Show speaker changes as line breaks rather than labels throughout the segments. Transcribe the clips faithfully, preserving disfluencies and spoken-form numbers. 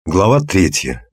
Глава третья.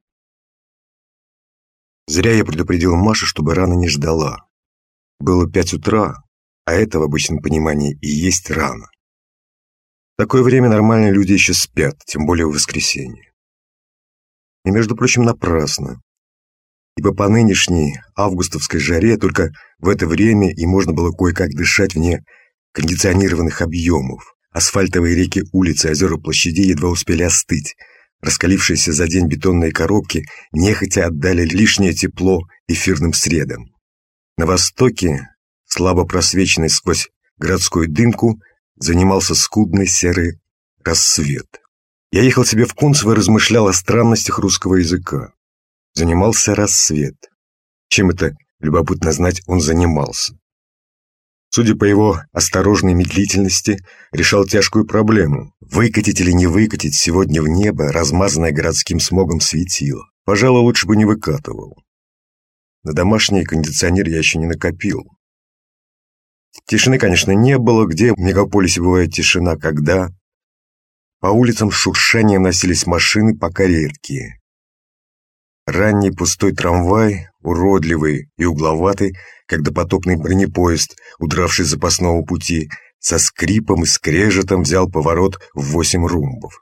Зря я предупредил Машу, чтобы рано не ждала. Было пять утра, а это в обычном понимании и есть рано. В такое время нормальные люди еще спят, тем более в воскресенье. И, между прочим, напрасно. Ибо по нынешней августовской жаре только в это время и можно было кое-как дышать вне кондиционированных объемов. Асфальтовые реки, улицы, озера, площади едва успели остыть. Раскалившиеся за день бетонные коробки нехотя отдали лишнее тепло эфирным средам. На востоке, слабо просвеченный сквозь городскую дымку, занимался скудный серый рассвет. Я ехал себе в Кунцево и размышлял о странностях русского языка. Занимался рассвет. Чем это, любопытно знать, он занимался? Судя по его осторожной медлительности, решал тяжкую проблему. Выкатить или не выкатить сегодня в небо размазанное городским смогом светило. Пожалуй, лучше бы не выкатывал. На домашний кондиционер я еще не накопил. Тишины, конечно, не было. Где в мегаполисе бывает тишина, когда? По улицам с шуршанием носились машины, пока редкие. Ранний пустой трамвай, уродливый и угловатый, как допотопный бронепоезд, удравший с запасного пути, со скрипом и скрежетом взял поворот в восемь румбов.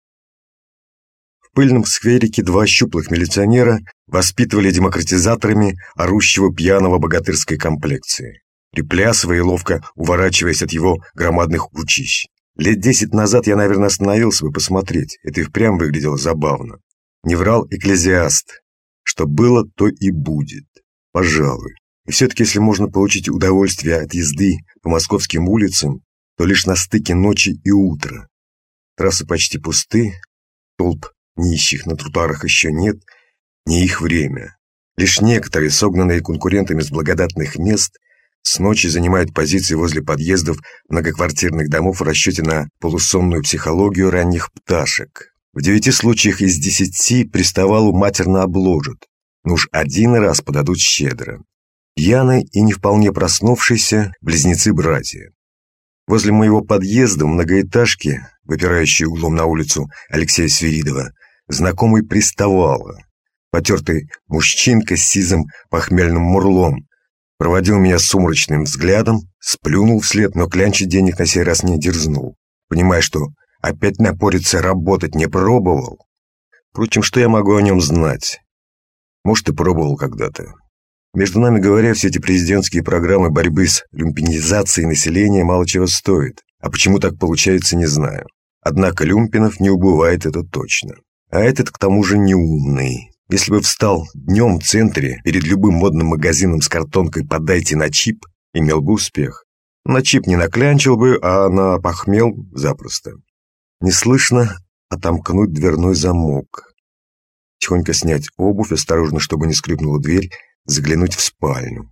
В пыльном скверике два щуплых милиционера воспитывали демократизаторами орущего пьяного богатырской комплекции, приплясывая и ловко уворачиваясь от его громадных ручищ. Лет десять назад я, наверное, остановился бы посмотреть. Это и впрямь выглядело забавно. Не врал экклезиаст. Что было, то и будет. Пожалуй. И все-таки, если можно получить удовольствие от езды по московским улицам, то лишь на стыке ночи и утра. Трассы почти пусты, толп нищих на тротуарах еще нет, не их время. Лишь некоторые, согнанные конкурентами с благодатных мест, с ночи занимают позиции возле подъездов многоквартирных домов в расчете на полусонную психологию ранних пташек. В девяти случаях из десяти приставалу матерно обложат, но уж один раз подадут щедро. Пьяные и не вполне проснувшиеся близнецы-братья. Возле моего подъезда в многоэтажке, выпирающей углом на улицу Алексея Свиридова, знакомый приставало. Потертый мужчинка с сизым похмельным мурлом проводил меня сумрачным взглядом, сплюнул вслед, но клянчить денег на сей раз не дерзнул, понимая, что опять напориться работать не пробовал. Впрочем, что я могу о нем знать? Может, и пробовал когда-то. Между нами говоря, все эти президентские программы борьбы с люмпинизацией населения мало чего стоят. А почему так получается, не знаю. Однако люмпинов не убывает, это точно. А этот, к тому же, неумный. Если бы встал днем в центре перед любым модным магазином с картонкой «подайте на чип», имел бы успех. На чип не наклянчил бы, а на похмел запросто. Неслышно отомкнуть дверной замок. Тихонько снять обувь, осторожно, чтобы не скрипнула дверь, заглянуть в спальню.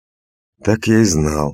Так я и знал.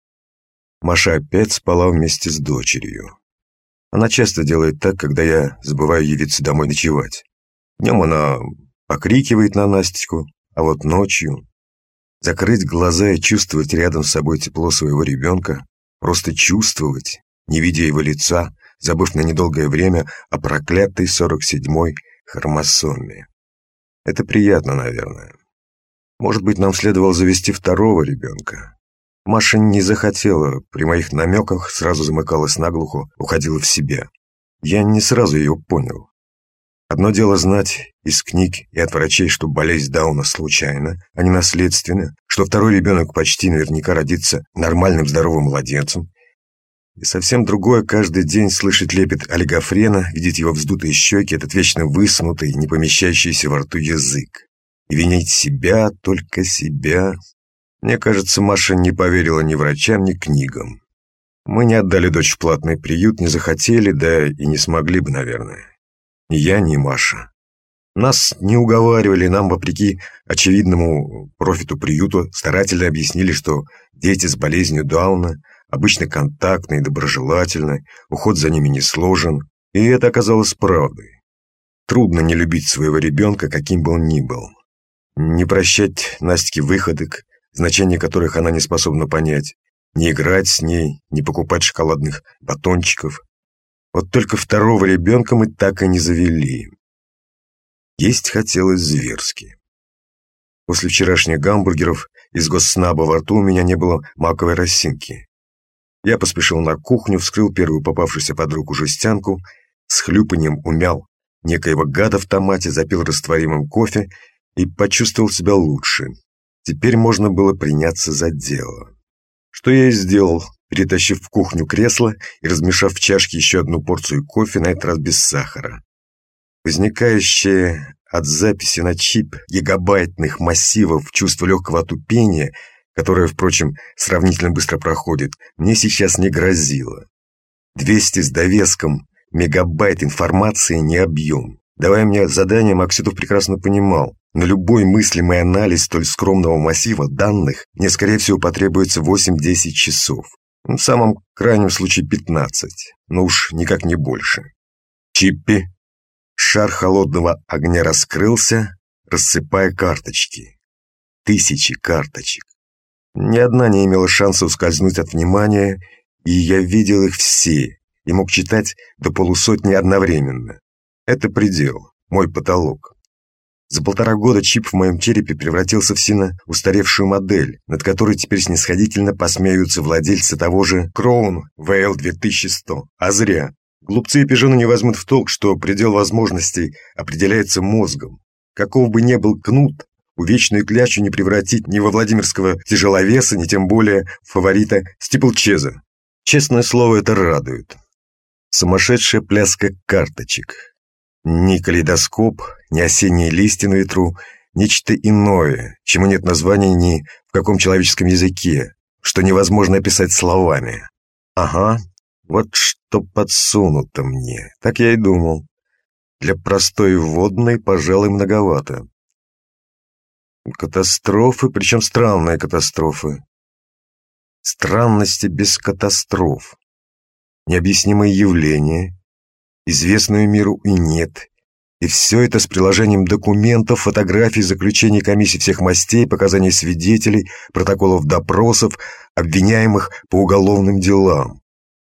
Маша опять спала вместе с дочерью. Она часто делает так, когда я забываю явиться домой ночевать. Днем она покрикивает на Настечку, а вот ночью закрыть глаза и чувствовать рядом с собой тепло своего ребенка, просто чувствовать, не видя его лица, забыв на недолгое время о проклятой сорок седьмой хромосоме. Это приятно, наверное. Может быть, нам следовало завести второго ребенка. Маша не захотела, при моих намеках сразу замыкалась наглухо, уходила в себя. Я не сразу ее понял. Одно дело знать из книг и от врачей, что болезнь Дауна случайна, а не наследственна, что второй ребенок почти наверняка родится нормальным здоровым младенцем. И совсем другое каждый день слышать лепет олигофрена, видеть его вздутые щеки, этот вечно высунутый, не помещающийся во рту язык. И винить себя, только себя. Мне кажется, Маша не поверила ни врачам, ни книгам. Мы не отдали дочь в платный приют, не захотели, да и не смогли бы, наверное. Ни я, ни Маша. Нас не уговаривали, нам, вопреки очевидному профиту приюта, старательно объяснили, что дети с болезнью Дауна обычно контактные, доброжелательные, уход за ними не сложен, и это оказалось правдой. Трудно не любить своего ребенка, каким бы он ни был. Не прощать Настике выходок, значение которых она не способна понять, не играть с ней, не покупать шоколадных батончиков. Вот только второго ребенка мы так и не завели. Есть хотелось зверски. После вчерашних гамбургеров из госснаба во рту у меня не было маковой росинки. Я поспешил на кухню, вскрыл первую попавшуюся под руку жестянку, с хлюпаньем умял некоего гада в томате, запил растворимым кофе и почувствовал себя лучше. Теперь можно было приняться за дело. Что я и сделал, перетащив в кухню кресло и размешав в чашке еще одну порцию кофе, на этот раз без сахара. Возникающее от записи на чип гигабайтных массивов чувство легкого отупения, которое, впрочем, сравнительно быстро проходит, мне сейчас не грозило. двести с довеском мегабайт информации не объем. Давая мне задание, Максютов прекрасно понимал, на любой мыслимый анализ столь скромного массива данных мне, скорее всего, потребуется восемь-десять часов. В самом крайнем случае пятнадцать, но уж никак не больше. Чиппи. Шар холодного огня раскрылся, рассыпая карточки. Тысячи карточек. Ни одна не имела шанса ускользнуть от внимания, и я видел их все и мог читать до полусотни одновременно. Это предел, мой потолок. За полтора года чип в моем черепе превратился в сильно устаревшую модель, над которой теперь снисходительно посмеются владельцы того же Crown ви эл две тысячи сто. А зря. Глупцы и пижоны не возьмут в толк, что предел возможностей определяется мозгом. Каков бы ни был кнут, увечную клячу не превратить ни во Владимирского тяжеловеса, ни тем более в фаворита стиплчеза. Честное слово, это радует. Сумасшедшая пляска карточек. Ни калейдоскоп, ни осенние листья на ветру, нечто иное, чему нет названия ни в каком человеческом языке, что невозможно описать словами. Ага, вот что подсунуто мне, так я и думал. Для простой вводной, пожалуй, многовато. Катастрофы, причем странные катастрофы. Странности без катастроф. Необъяснимые явления, известную миру и нет. И все это с приложением документов, фотографий, заключений комиссий всех мастей, показаний свидетелей, протоколов допросов, обвиняемых по уголовным делам.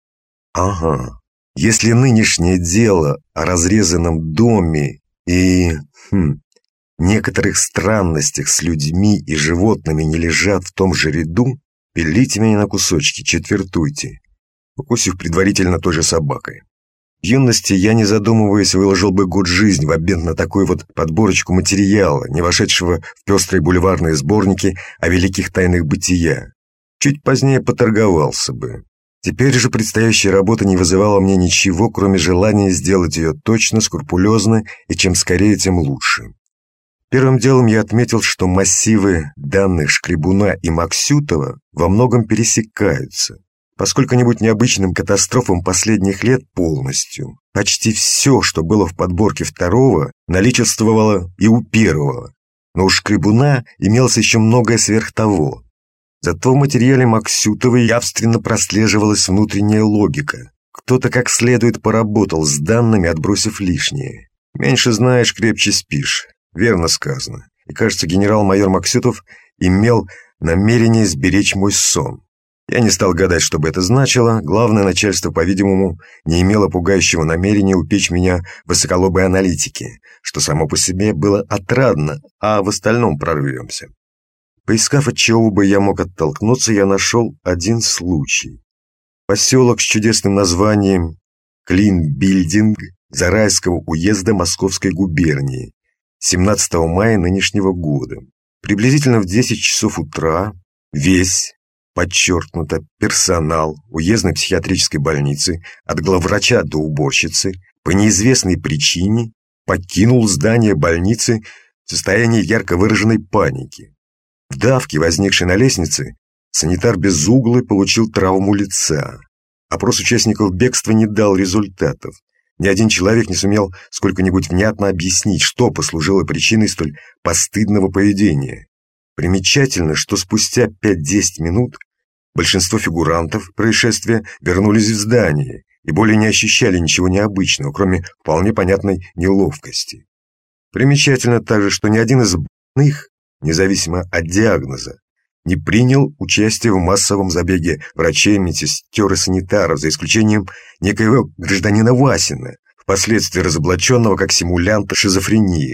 Ага, если нынешнее дело о разрезанном доме и хм, некоторых странностях с людьми и животными не лежат в том же ряду, пилите меня на кусочки, четвертуйте, укусив предварительно той же собакой. В юности я, не задумываясь, выложил бы год жизни в обмен на такую вот подборочку материала, не вошедшего в пестрые бульварные сборники о великих тайнах бытия. Чуть позднее поторговался бы. Теперь же предстоящая работа не вызывала мне ничего, кроме желания сделать ее точно, скрупулезно, и чем скорее, тем лучше. Первым делом я отметил, что массивы данных Шкребуна и Максютова во многом пересекаются. По сколько-нибудь необычным катастрофам последних лет полностью. Почти все, что было в подборке второго, наличествовало и у первого. Но у Шкребуна имелось еще многое сверх того. Зато в материале Максютова явственно прослеживалась внутренняя логика. Кто-то как следует поработал с данными, отбросив лишнее. Меньше знаешь, крепче спишь. Верно сказано. И, кажется, генерал-майор Максютов имел намерение сберечь мой сон. Я не стал гадать, что бы это значило. Главное начальство, по-видимому, не имело пугающего намерения упечь меня в высоколобой аналитике, что само по себе было отрадно, а в остальном прорвемся. Поискав, от чего бы я мог оттолкнуться, я нашел один случай. Поселок с чудесным названием Клинбильдинг Зарайского уезда Московской губернии, семнадцатого мая нынешнего года. Приблизительно в десять часов утра весь, подчеркнуто, персонал уездной психиатрической больницы, от главврача до уборщицы, по неизвестной причине покинул здание больницы в состоянии ярко выраженной паники. В давке, возникшей на лестнице, санитар без угла получил травму лица. Опрос участников бегства не дал результатов. Ни один человек не сумел сколько-нибудь внятно объяснить, что послужило причиной столь постыдного поведения. Примечательно, что спустя пять-десять минут большинство фигурантов происшествия вернулись в здание и более не ощущали ничего необычного, кроме вполне понятной неловкости. Примечательно также, что ни один из больных, независимо от диагноза, не принял участие в массовом забеге врачей, медсестер и санитаров, за исключением некоего гражданина Васина, впоследствии разоблаченного как симулянта шизофрении.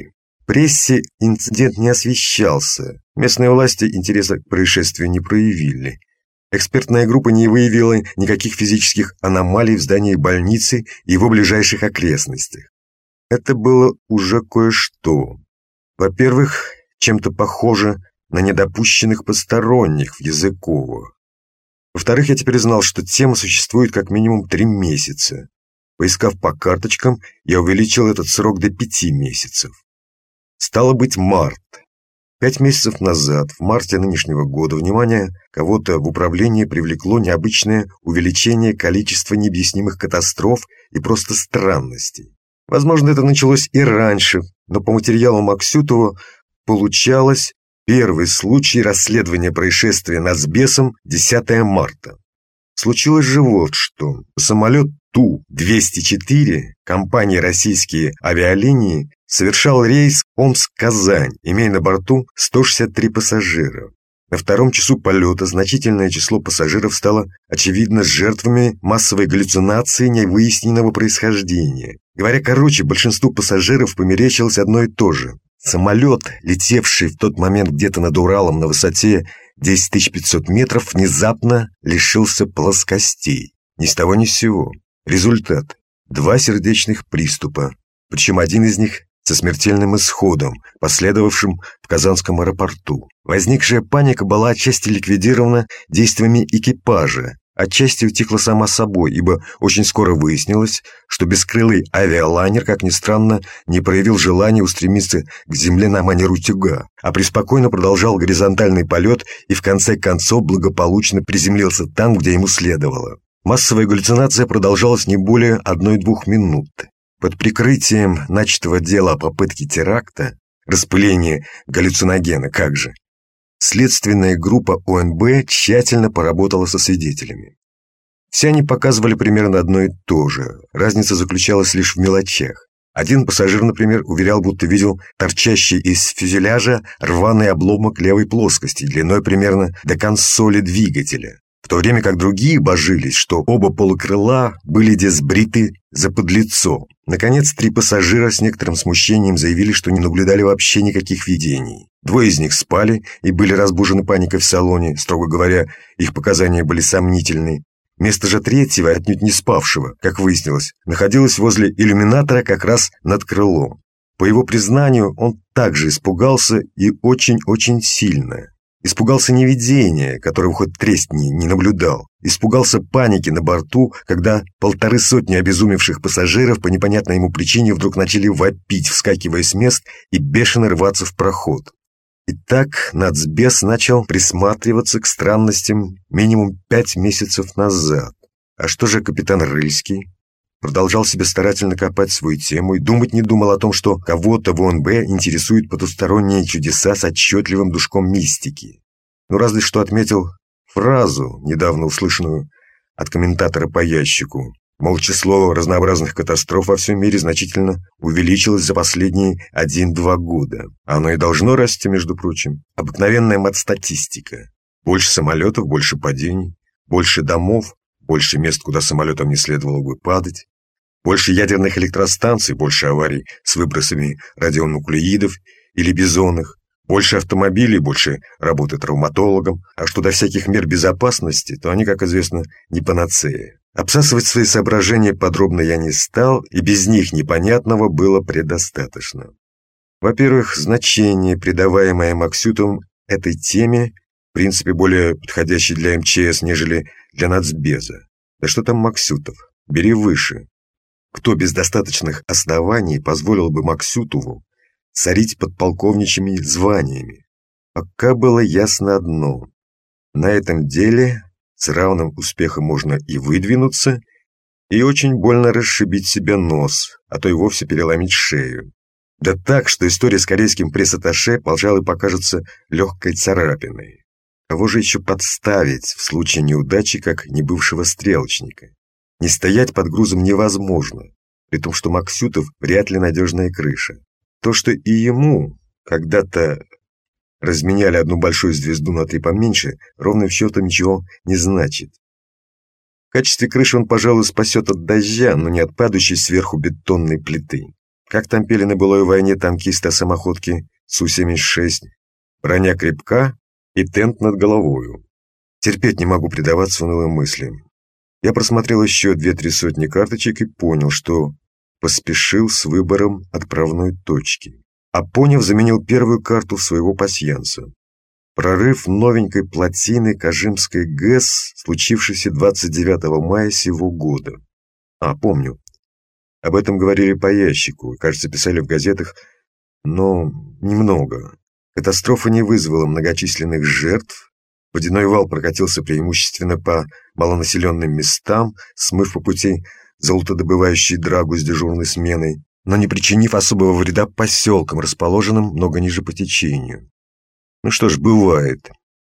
В прессе инцидент не освещался, местные власти интереса к происшествию не проявили. Экспертная группа не выявила никаких физических аномалий в здании больницы и его ближайших окрестностях. Это было уже кое-что. Во-первых, чем-то похоже на недопущенных посторонних в Языково. Во-вторых, я теперь знал, что тема существует как минимум три месяца. Поискав по карточкам, я увеличил этот срок до пяти месяцев. Стало быть, март. Пять месяцев назад, в марте нынешнего года, внимание кого-то в управлении привлекло необычное увеличение количества необъяснимых катастроф и просто странностей. Возможно, это началось и раньше, но по материалам Аксютова получалось первый случай расследования происшествия нацбесом десятого марта. Случилось же вот что. Самолет Ту двести четыре компании «Российские авиалинии» совершал рейс Омск-Казань, имея на борту сто шестьдесят три пассажира. На втором часу полета значительное число пассажиров стало, очевидно, жертвами массовой галлюцинации невыясненного происхождения. Говоря короче, большинству пассажиров померещилось одно и то же. Самолет, летевший в тот момент где-то над Уралом на высоте десять тысяч пятьсот метров, внезапно лишился плоскостей. Ни с того ни с сего. Результат – два сердечных приступа, причем один из них со смертельным исходом, последовавшим в Казанском аэропорту. Возникшая паника была отчасти ликвидирована действиями экипажа, отчасти утихла сама собой, ибо очень скоро выяснилось, что бескрылый авиалайнер, как ни странно, не проявил желания устремиться к земле на манер утюга, а преспокойно продолжал горизонтальный полет и в конце концов благополучно приземлился там, где ему следовало. Массовая галлюцинация продолжалась не более одной-двух минут. Под прикрытием начатого дела о попытке теракта, распыление галлюциногена, как же, следственная группа О Н Б тщательно поработала со свидетелями. Все они показывали примерно одно и то же, разница заключалась лишь в мелочах. Один пассажир, например, уверял, будто видел торчащий из фюзеляжа рваный обломок левой плоскости, длиной примерно до консоли двигателя, в то время как другие божились, что оба полукрыла были де сбриты заподлицо. Наконец, три пассажира с некоторым смущением заявили, что не наблюдали вообще никаких видений. Двое из них спали и были разбужены паникой в салоне, строго говоря, их показания были сомнительны. Место же третьего, отнюдь не спавшего, как выяснилось, находилось возле иллюминатора как раз над крылом. По его признанию, он также испугался и очень-очень сильно. Испугался не видения, которого хоть тресни не наблюдал. Испугался паники на борту, когда полторы сотни обезумевших пассажиров по непонятной ему причине вдруг начали вопить, вскакивая с мест и бешено рваться в проход. Итак, нацбес начал присматриваться к странностям минимум пять месяцев назад. А что же капитан Рыльский? Продолжал себе старательно копать свою тему и думать не думал о том, что кого-то в О Н Б интересуют потусторонние чудеса с отчетливым душком мистики. Ну, разве что отметил фразу, недавно услышанную от комментатора по ящику, мол, число разнообразных катастроф во всем мире значительно увеличилось за последние один-два года. Оно и должно расти, между прочим. Обыкновенная матстатистика. Больше самолетов, больше падений, больше домов, больше мест, куда самолетам не следовало бы падать. Больше ядерных электростанций, больше аварий с выбросами радионуклеидов или бизонных, больше автомобилей, больше работы травматологом, а что до всяких мер безопасности, то они, как известно, не панацея. Обсасывать свои соображения подробно я не стал, и без них непонятного было предостаточно. Во-первых, значение, придаваемое Аксютовым этой теме, в принципе, более подходящей для Эм Че Эс, нежели для нацбеза. Да что там Аксютов? Бери выше. Кто без достаточных оснований позволил бы Аксютову царить подполковничьими званиями? Пока было ясно одно. На этом деле с равным успехом можно и выдвинуться, и очень больно расшибить себе нос, а то и вовсе переломить шею. Да так, что история с корейским пресс-атташе, пожалуй, покажется легкой царапиной. Кого же еще подставить в случае неудачи, как небывшего стрелочника? Не стоять под грузом невозможно, при том, что Аксютов вряд ли надежная крыша. То, что и ему когда-то разменяли одну большую звезду на три поменьше, ровным счетом ничего не значит. В качестве крыши он, пожалуй, спасет от дождя, но не от падающей сверху бетонной плиты. Как там пели на былой войне танкисты о самоходке Су семьдесят шесть. Броня крепка и тент над головою. Терпеть не могу предаваться унылым мыслям. Я просмотрел еще две-три сотни карточек и понял, что поспешил с выбором отправной точки. А поняв, заменил первую карту своего пасьянса. Прорыв новенькой плотины Кожимской ГЭС, случившийся двадцать девятого мая сего года. А, помню. Об этом говорили по ящику, кажется, писали в газетах, но немного. Катастрофа не вызвала многочисленных жертв. Водяной вал прокатился преимущественно по малонаселенным местам, смыв по пути золотодобывающий драгу с дежурной сменой, но не причинив особого вреда поселкам, расположенным много ниже по течению. Ну что ж, бывает.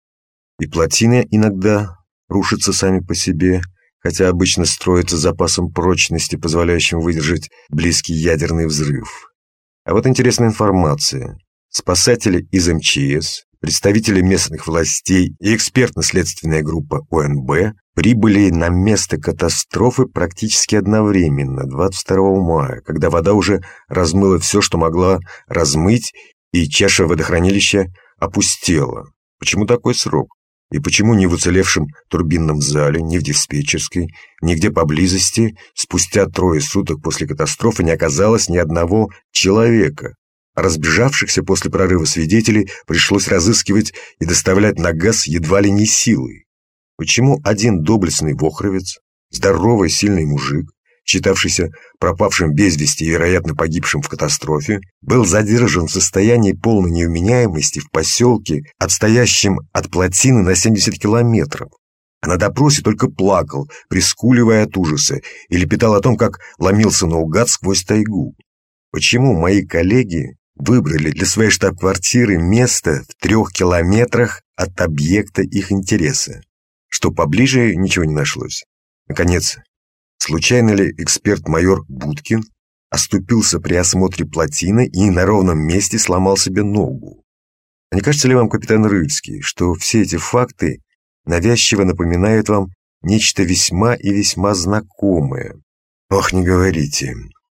И плотины иногда рушатся сами по себе, хотя обычно строятся с запасом прочности, позволяющим выдержать близкий ядерный взрыв. А вот интересная информация. Спасатели из эм че эс, представители местных властей и экспертно-следственная группа о эн бэ прибыли на место катастрофы практически одновременно, двадцать второго мая, когда вода уже размыла все, что могла размыть, и чаша водохранилища опустела. Почему такой срок? И почему ни в уцелевшем турбинном зале, ни в диспетчерской, нигде поблизости спустя трое суток после катастрофы не оказалось ни одного человека? А разбежавшихся после прорыва свидетелей пришлось разыскивать и доставлять на ГАЗ едва ли не силой. Почему один доблестный вохровец, здоровый сильный мужик, считавшийся пропавшим без вести и, вероятно, погибшим в катастрофе, был задержан в состоянии полной невменяемости в поселке, отстоящем от плотины на семьдесят километров, а на допросе только плакал, прискуливая от ужаса, и лепетал о том, как ломился наугад сквозь тайгу? Почему мои коллеги выбрали для своей штаб-квартиры место в трех километрах от объекта их интереса? Что поближе ничего не нашлось. Наконец, случайно ли эксперт-майор Будкин оступился при осмотре плотины и на ровном месте сломал себе ногу? А не кажется ли вам, капитан Рыльский, что все эти факты навязчиво напоминают вам нечто весьма и весьма знакомое? Ох, не говорите.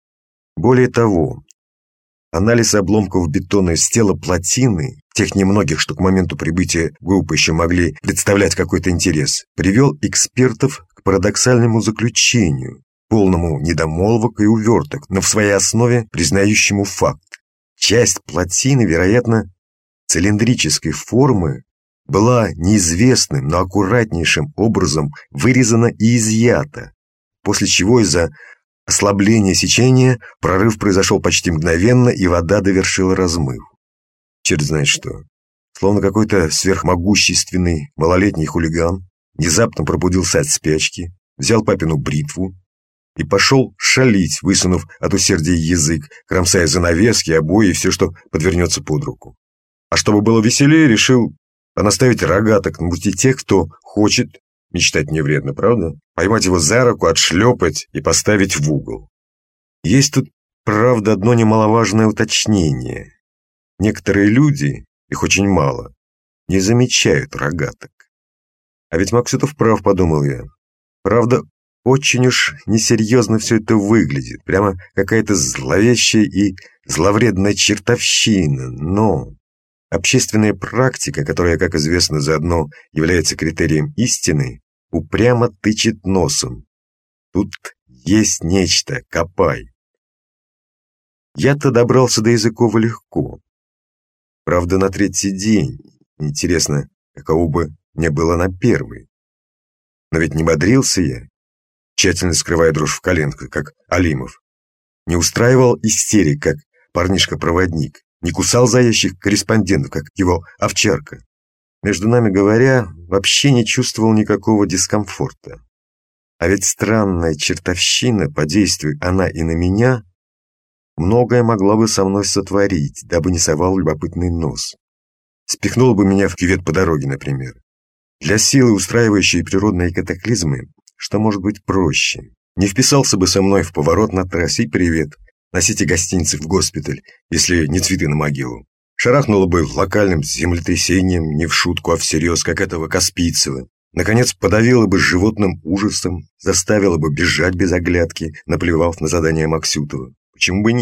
Более того, анализ обломков бетона из тела плотины, тех немногих, что к моменту прибытия группы еще могли представлять какой-то интерес, привел экспертов к парадоксальному заключению, полному недомолвок и уверток, но в своей основе признающему факт. Часть плотины, вероятно, цилиндрической формы, была неизвестным, но аккуратнейшим образом вырезана и изъята, после чего из-за ослабления сечения прорыв произошел почти мгновенно, и вода довершила размыв. Черт знает что. Словно какой-то сверхмогущественный малолетний хулиган внезапно пробудился от спячки, взял папину бритву и пошел шалить, высунув от усердия язык, кромсая занавески, обои и все, что подвернется под руку. А чтобы было веселее, решил понаставить рогаток на пути тех, кто хочет, мечтать не вредно, правда? Поймать его за руку, отшлепать и поставить в угол. Есть тут, правда, одно немаловажное уточнение. Некоторые люди, их очень мало, не замечают рогаток. А ведь Максютов прав, подумал я. Правда, очень уж несерьезно все это выглядит, прямо какая-то зловещая и зловредная чертовщина, но общественная практика, которая, как известно, заодно является критерием истины, упрямо тычет носом. Тут есть нечто, копай. Я-то добрался до Языкова легко. Правда, на третий день. Интересно, каково бы мне было на первый. Но ведь не бодрился я, тщательно скрывая дрожь в коленках, как Алимов. Не устраивал истерик, как парнишка-проводник. Не кусал заезжих корреспондентов, как его овчарка. Между нами говоря, вообще не чувствовал никакого дискомфорта. А ведь странная чертовщина, подействуя она и на меня, многое могла бы со мной сотворить, дабы не совал любопытный нос. Спихнул бы меня в кювет по дороге, например. Для силы, устраивающей природные катаклизмы, что может быть проще? Не вписался бы со мной в поворот на трассе и привет. Носите гостиницы в госпиталь, если не цветы на могилу. Шарахнуло бы локальным землетрясением, не в шутку, а всерьез, как этого Каспийцева. Наконец, подавило бы животным ужасом, заставило бы бежать без оглядки, наплевав на задание Максютова. Почему бы нет?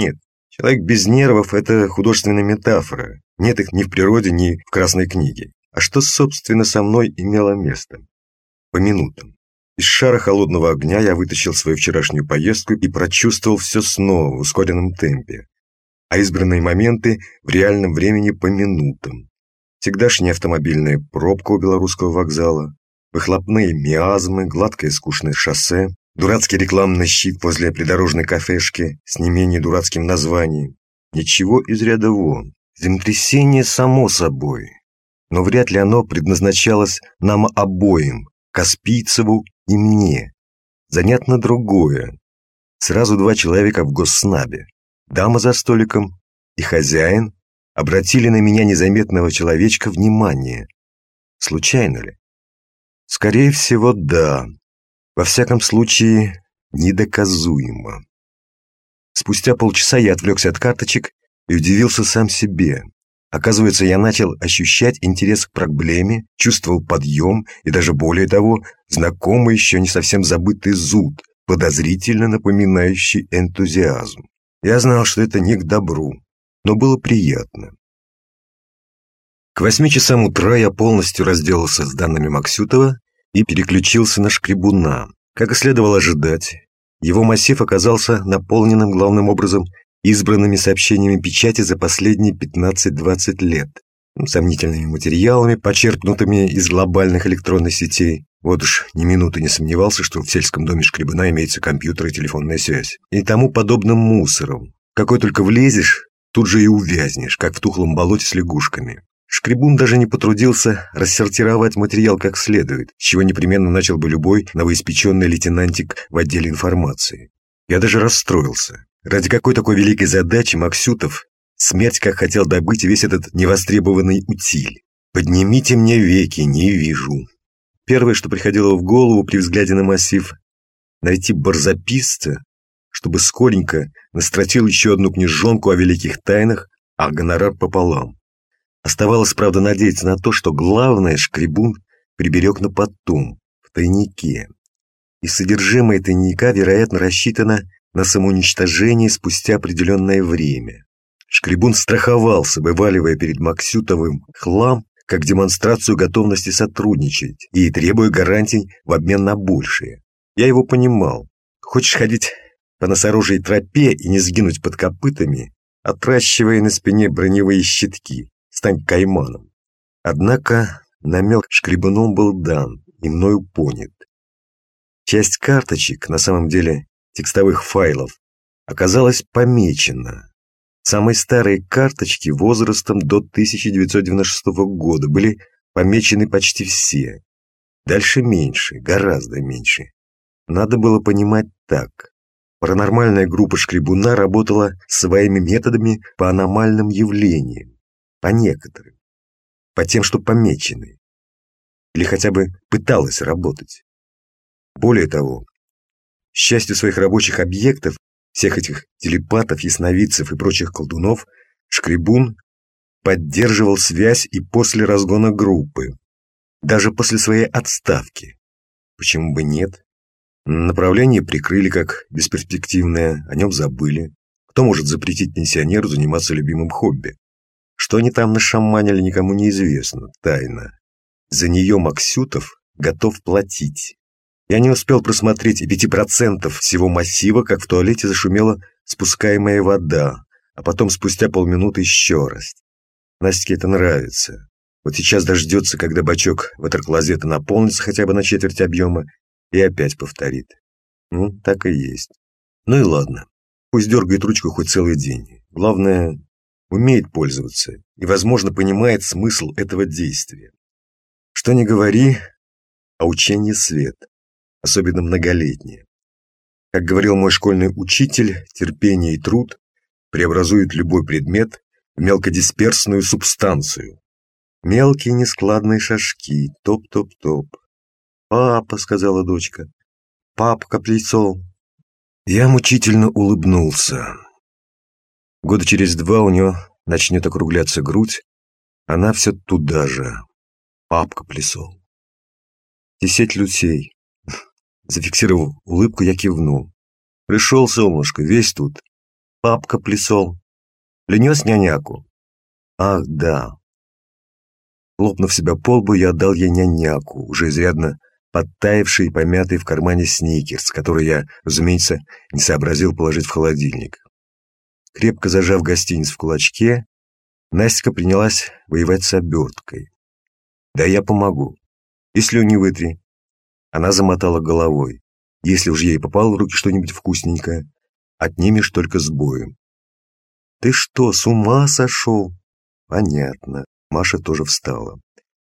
Человек без нервов – это художественная метафора. Нет их ни в природе, ни в Красной книге. А что, собственно, со мной имело место? По минутам. Из шара холодного огня я вытащил свою вчерашнюю поездку и прочувствовал все снова в ускоренном темпе. А избранные моменты в реальном времени по минутам. Всегдашняя автомобильная пробка у Белорусского вокзала, выхлопные миазмы, гладкое скучное шоссе, дурацкий рекламный щит возле придорожной кафешки с не менее дурацким названием. Ничего из ряда вон. Землетрясение само собой. Но вряд ли оно предназначалось нам обоим, Каспийцеву и мне. Занятно другое. Сразу два человека в госснабе. Дама за столиком и хозяин обратили на меня незаметного человечка внимание. Случайно ли? Скорее всего, да. Во всяком случае, недоказуемо. Спустя полчаса я отвлекся от карточек и удивился сам себе. Оказывается, я начал ощущать интерес к проблеме, чувствовал подъем и даже более того, знакомый еще не совсем забытый зуд, подозрительно напоминающий энтузиазм. Я знал, что это не к добру, но было приятно. К восьми часам утра я полностью разделался с данными Максютова и переключился на Шкребуна. Как и следовало ожидать, его массив оказался наполненным главным образом избранными сообщениями печати за последние пятнадцать-двадцать лет, сомнительными материалами, почерпнутыми из глобальных электронных сетей. Вот уж ни минуты не сомневался, что в сельском доме Шкребуна имеется компьютер и телефонная связь. И тому подобным мусором. Какой только влезешь, тут же и увязнешь, как в тухлом болоте с лягушками. Шкребун даже не потрудился рассортировать материал как следует, с чего непременно начал бы любой новоиспеченный лейтенантик в отделе информации. Я даже расстроился. Ради какой такой великой задачи Максютов смерть как хотел добыть весь этот невостребованный утиль. Поднимите мне веки, не вижу. Первое, что приходило в голову при взгляде на массив, найти барзаписца, чтобы скоренько настрочил еще одну книжонку о великих тайнах, а гонорар пополам. Оставалось, правда, надеяться на то, что главное Шкребун приберег на потом, в тайнике. И содержимое тайника, вероятно, рассчитано на самоуничтожение спустя определенное время. Шкребун страховался, вываливая перед Максютовым хлам, как демонстрацию готовности сотрудничать и требуя гарантий в обмен на большее. Я его понимал. Хочешь ходить по носорожьей тропе и не сгинуть под копытами, отращивая на спине броневые щитки, стань кайманом. Однако намек Шкребуном был дан и мною понят. Часть карточек, на самом деле текстовых файлов, оказалась помечена. Самые старые карточки возрастом до тысяча девятьсот девяносто шестого года были помечены почти все. Дальше меньше, гораздо меньше. Надо было понимать так. Паранормальная группа Шкребуна работала своими методами по аномальным явлениям, по некоторым, по тем, что помечены, или хотя бы пыталась работать. Более того, с частью своих рабочих объектов, всех этих телепатов, ясновидцев и прочих колдунов, Шкребун поддерживал связь и после разгона группы, даже после своей отставки. Почему бы нет? Направление прикрыли как бесперспективное, о нем забыли. Кто может запретить пенсионеру заниматься любимым хобби? Что они там нашаманили, никому не известно, тайна. За нее Максютов готов платить. Я не успел просмотреть и пяти процентов всего массива, как в туалете зашумела спускаемая вода, а потом спустя полминуты еще раз. Настеньке это нравится. Вот сейчас дождется, когда бачок ватерклозета наполнится хотя бы на четверть объема, и опять повторит. Ну, так и есть. Ну и ладно. Пусть дергает ручку хоть целый день. Главное, умеет пользоваться и, возможно, понимает смысл этого действия. Что ни говори, а учение свет. Особенно многолетнее. Как говорил мой школьный учитель, терпение и труд преобразуют любой предмет в мелкодисперсную субстанцию. Мелкие нескладные шажки, топ-топ-топ. «Папа», — сказала дочка, — «папка плесол». Я мучительно улыбнулся. Года через два у нее начнет округляться грудь, она все туда же. Папка плесол. Десять лютей. Зафиксировав улыбку, я кивнул. Пришел, солнышко, весь тут. Папка плесол. Принес няняку. Ах, да. Хлопнув себя по лбу, я отдал ей няняку, уже изрядно подтаявший и помятый в кармане сникерс, который я, разумеется, не сообразил положить в холодильник. Крепко зажав гостиниц в кулачке, Настя принялась воевать с оберткой. «Да я помогу. И слюни вытри». Она замотала головой. «Если уж ей попало в руки что-нибудь вкусненькое, отнимешь только с боем». «Ты что, с ума сошел?» «Понятно». Маша тоже встала.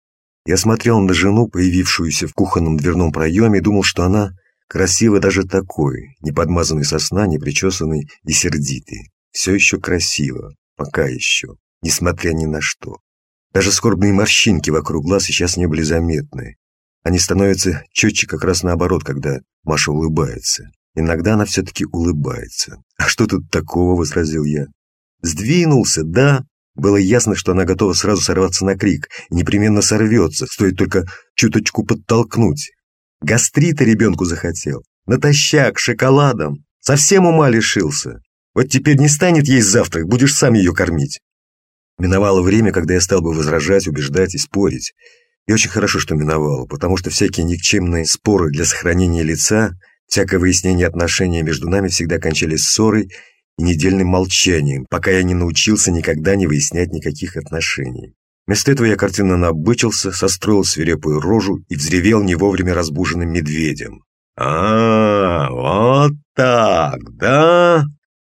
Я смотрел на жену, появившуюся в кухонном дверном проеме, и думал, что она красива даже такой, не подмазанной со сна, не причесанной и сердитой. Все еще красиво, пока еще, несмотря ни на что. Даже скорбные морщинки вокруг глаз сейчас не были заметны. Они становятся четче как раз наоборот, когда Маша улыбается. Иногда она все-таки улыбается. «А что тут такого?» — возразил я. «Сдвинулся, да?» Было ясно, что она готова сразу сорваться на крик, и непременно сорвется, стоит только чуточку подтолкнуть. Гастрита ребенку захотел, натощак, шоколадом, совсем ума лишился. Вот теперь не станет есть завтрак, будешь сам ее кормить. Миновало время, когда я стал бы возражать, убеждать и спорить. И очень хорошо, что миновало, потому что всякие никчемные споры для сохранения лица, всякое выяснение отношений между нами всегда кончались ссорой и недельным молчанием, пока я не научился никогда не выяснять никаких отношений. Вместо этого я картинно набычился, состроил свирепую рожу и взревел не вовремя разбуженным медведем. «А, вот так, да?»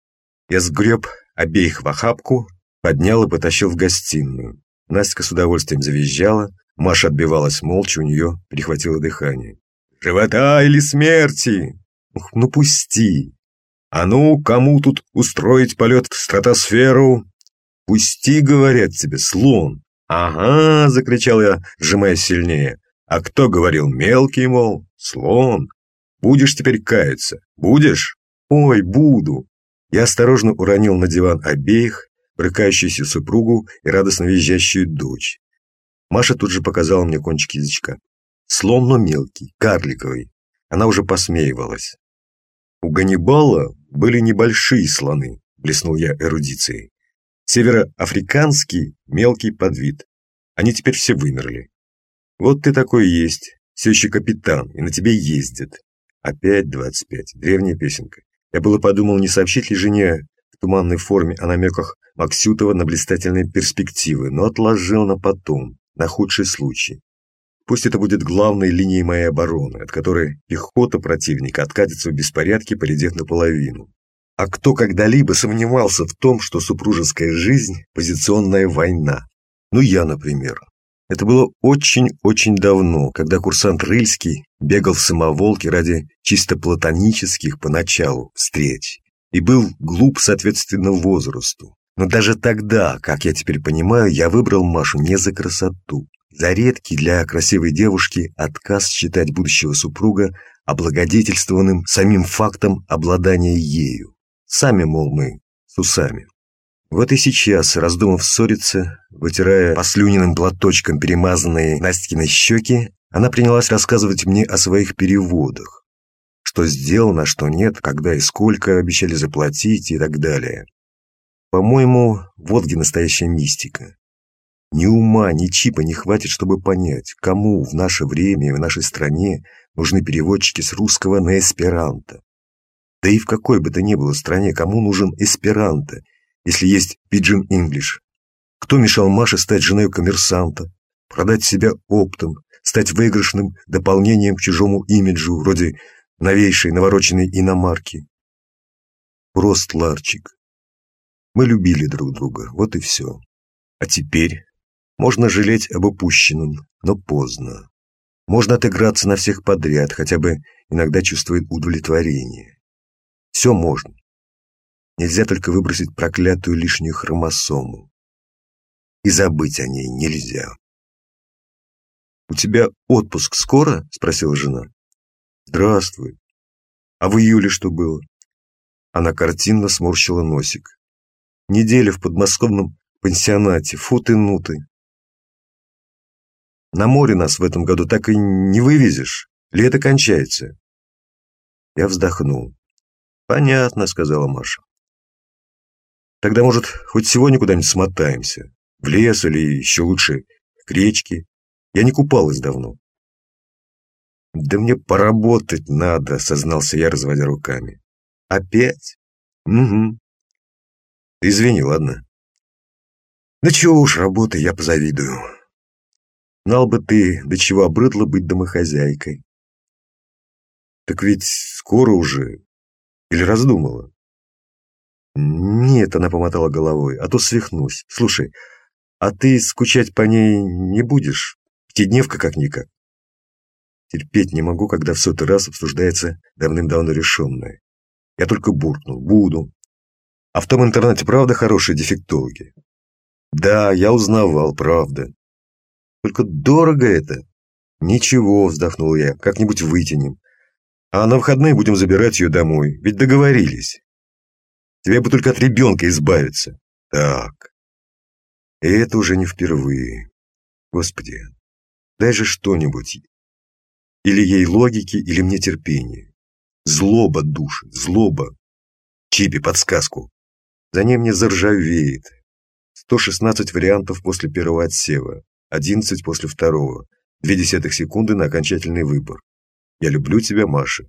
Я сгреб обеих в охапку, поднял и потащил в гостиную. Настя с удовольствием завизжала, Маша отбивалась молча, у нее перехватило дыхание. «Живота или смерти?» «Ух, ну пусти!» «А ну, кому тут устроить полет в стратосферу?» «Пусти, говорят тебе, слон!» «Ага!» — закричал я, сжимаясь сильнее. «А кто говорил мелкий, мол? Слон! Будешь теперь каяться? Будешь?» «Ой, буду!» Я осторожно уронил на диван обеих, брыкающуюся супругу и радостно визжащую дочь. Маша тут же показала мне кончик язычка. Слон, но мелкий, карликовый. Она уже посмеивалась. «У Ганнибала были небольшие слоны», — блеснул я эрудицией. «Североафриканский мелкий подвид. Они теперь все вымерли. Вот ты такой есть, все еще капитан, и на тебе ездят». Опять двадцать пять. Древняя песенка. Я было подумал, не сообщить ли жене в туманной форме о намеках Максютова на блистательные перспективы, но отложил на потом, на худший случай. Пусть это будет главной линией моей обороны, от которой пехота противника откатится в беспорядке, поредев наполовину. А кто когда-либо сомневался в том, что супружеская жизнь – позиционная война? Ну, я, например. Это было очень-очень давно, когда курсант Рыльский бегал в самоволке ради чисто платонических поначалу встреч и был глуп соответственно возрасту. Но даже тогда, как я теперь понимаю, я выбрал Машу не за красоту, за редкий для красивой девушки отказ считать будущего супруга облагодетельствованным самим фактом обладания ею. Сами, мол, мы с усами. Вот и сейчас, раздумав ссориться, вытирая послюненным платочком перемазанные Настькины щеки, она принялась рассказывать мне о своих переводах. Что сделано, что нет, когда и сколько обещали заплатить и так далее. По-моему, вот где настоящая мистика. Ни ума, ни чипа не хватит, чтобы понять, кому в наше время и в нашей стране нужны переводчики с русского на эсперанто. Да и в какой бы то ни было стране, кому нужен эсперанто, если есть пиджин инглиш? Кто мешал Маше стать женой коммерсанта, продать себя оптом, стать выигрышным дополнением к чужому имиджу, вроде новейшей навороченной иномарки? Прост ларчик. Мы любили друг друга, вот и все. А теперь можно жалеть об упущенном, но поздно. Можно отыграться на всех подряд, хотя бы иногда чувствует удовлетворение. Все можно. Нельзя только выбросить проклятую лишнюю хромосому. И забыть о ней нельзя. «У тебя отпуск скоро?» – спросила жена. «Здравствуй. А в июле что было?» Она картинно сморщила носик. «Неделя в подмосковном пансионате. Фу ты, ну ты. На море нас в этом году так и не вывезешь. Лето кончается». Я вздохнул. «Понятно», — сказала Маша. Тогда, может, хоть сегодня куда-нибудь смотаемся? В лес или еще лучше к речке? Я не купалась давно. Да мне поработать надо, сознался я, разводя руками. Опять? Угу. Ты извини, ладно? Да чего уж, работы я позавидую. Знал бы ты, до чего обрыдло быть домохозяйкой. Так ведь скоро уже. Или раздумала? Нет, она помотала головой, а то свихнусь. Слушай, а ты скучать по ней не будешь? Пятидневка как-никак. Терпеть не могу, когда в сотый раз обсуждается давным-давно решенное. Я только буркнул. Буду. А в том интернете правда хорошие дефектологи? Да, я узнавал, правда. Только дорого это. Ничего, вздохнул я, как-нибудь вытянем. А на выходные будем забирать ее домой, ведь договорились. Тебе бы только от ребенка избавиться. Так. И это уже не впервые. Господи, дай же что-нибудь. Или ей логики, или мне терпение. Злоба душит, злоба. Чипи, подсказку. За ней мне заржавеет. сто шестнадцать вариантов после первого отсева, одиннадцать после второго, две десятых секунды на окончательный выбор. Я люблю тебя, Маша.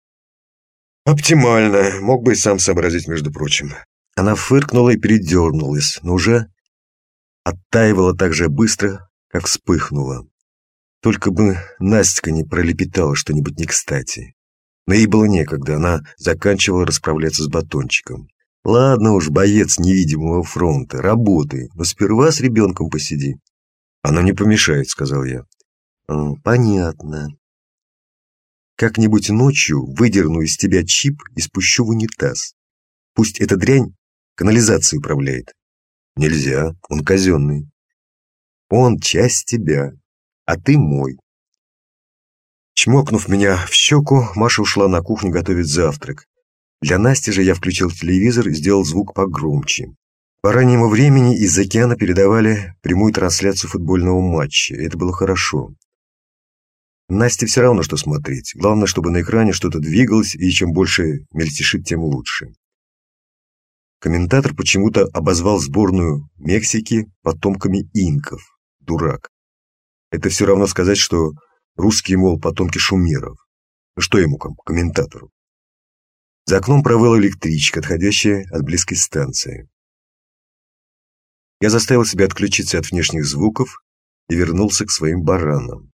Оптимально, мог бы и сам сообразить, между прочим. Она фыркнула и передернулась, но уже оттаивала так же быстро, как вспыхнула. Только бы Настя не пролепетала что-нибудь не кстати. Но ей было некогда, она заканчивала расправляться с батончиком. Ладно уж, боец невидимого фронта, работай, но сперва с ребенком посиди. Оно не помешает, сказал я. Понятно. Как-нибудь ночью выдерну из тебя чип и спущу в унитаз. Пусть эта дрянь канализацией управляет. Нельзя, он казенный. Он часть тебя, а ты мой. Чмокнув меня в щеку, Маша ушла на кухню готовить завтрак. Для Насти же я включил телевизор и сделал звук погромче. По раннему времени из океана передавали прямую трансляцию футбольного матча, и это было хорошо. Насте все равно, что смотреть. Главное, чтобы на экране что-то двигалось, и чем больше мельтешит, тем лучше. Комментатор почему-то обозвал сборную Мексики потомками инков. Дурак. Это все равно сказать, что русские, мол, потомки шумеров. Ну что ему, комментатору? За окном провела электричка, отходящая от близкой станции. Я заставил себя отключиться от внешних звуков и вернулся к своим баранам.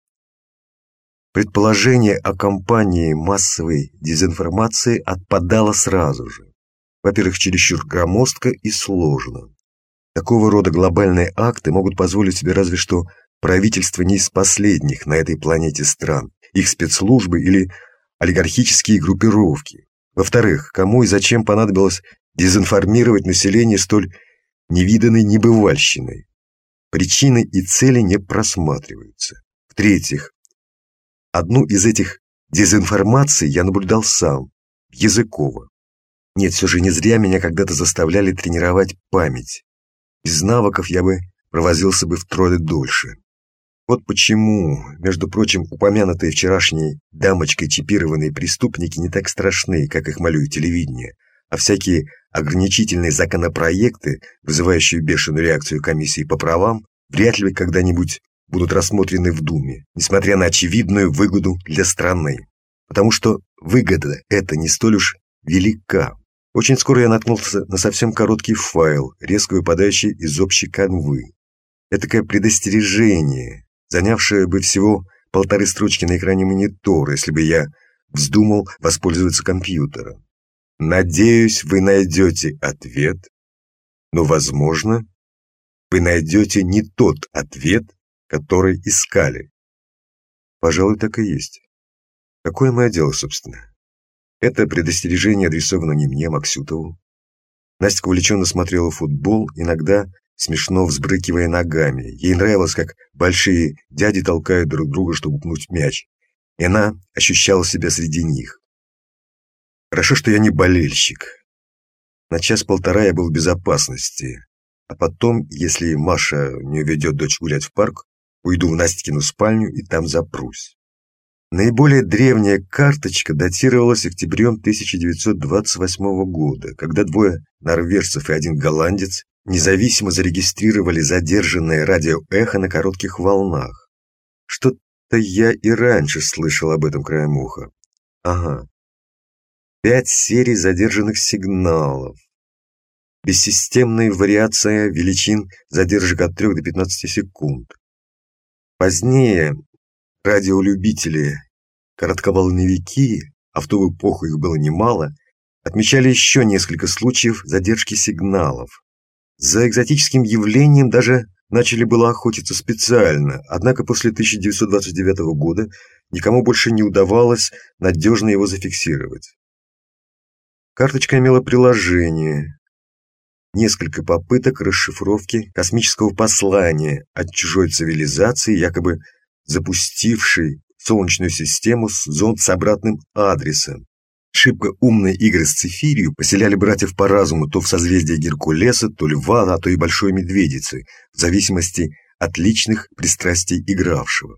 Предположение о кампании массовой дезинформации отпадало сразу же. Во-первых, чересчур громоздко и сложно. Такого рода глобальные акты могут позволить себе разве что правительства не из последних на этой планете стран, их спецслужбы или олигархические группировки. Во-вторых, кому и зачем понадобилось дезинформировать население столь невиданной небывальщиной? Причины и цели не просматриваются. В-третьих, одну из этих дезинформаций я наблюдал сам, Языкова. Нет, все же не зря меня когда-то заставляли тренировать память. Без навыков я бы провозился бы втрое дольше. Вот почему, между прочим, упомянутые вчерашней дамочкой чипированные преступники не так страшны, как их малюет телевидение, а всякие ограничительные законопроекты, вызывающие бешеную реакцию комиссии по правам, вряд ли когда-нибудь будут рассмотрены в Думе, несмотря на очевидную выгоду для страны. Потому что выгода эта не столь уж велика. Очень скоро я наткнулся на совсем короткий файл, резко выпадающий из общей канвы. Этакое предостережение, занявшее бы всего полторы строчки на экране монитора, если бы я вздумал воспользоваться компьютером. Надеюсь, вы найдете ответ, но, возможно, вы найдете не тот ответ, который искали. Пожалуй, так и есть. Какое мое дело, собственно? Это предостережение адресовано не мне, а Максютову. Настя увлеченно смотрела футбол, иногда смешно взбрыкивая ногами. Ей нравилось, как большие дяди толкают друг друга, чтобы пнуть мяч, и она ощущала себя среди них. Хорошо, что я не болельщик. На час-полтора я был в безопасности, а потом, если Маша не уведет дочь гулять в парк, уйду в Настькину спальню и там запрусь. Наиболее древняя карточка датировалась октябрем тысяча девятьсот двадцать восьмого года, когда двое норвежцев и один голландец независимо зарегистрировали задержанное радиоэхо на коротких волнах. Что-то я и раньше слышал об этом краем уха. Ага. Пять серий задержанных сигналов. Бессистемная вариация величин задержек от трёх до пятнадцати секунд. Позднее радиолюбители, коротковолновики, а в ту эпоху их было немало, отмечали еще несколько случаев задержки сигналов. За экзотическим явлением даже начали было охотиться специально, однако после тысяча девятьсот двадцать девятого года никому больше не удавалось надежно его зафиксировать. Карточка имела приложение, несколько попыток расшифровки космического послания от чужой цивилизации, якобы запустившей Солнечную систему с зонд с обратным адресом. Шибко умные игры с Цефирью поселяли братьев по разуму то в созвездии Геркулеса, то Льва, а то и Большой Медведицы, в зависимости от личных пристрастий игравшего.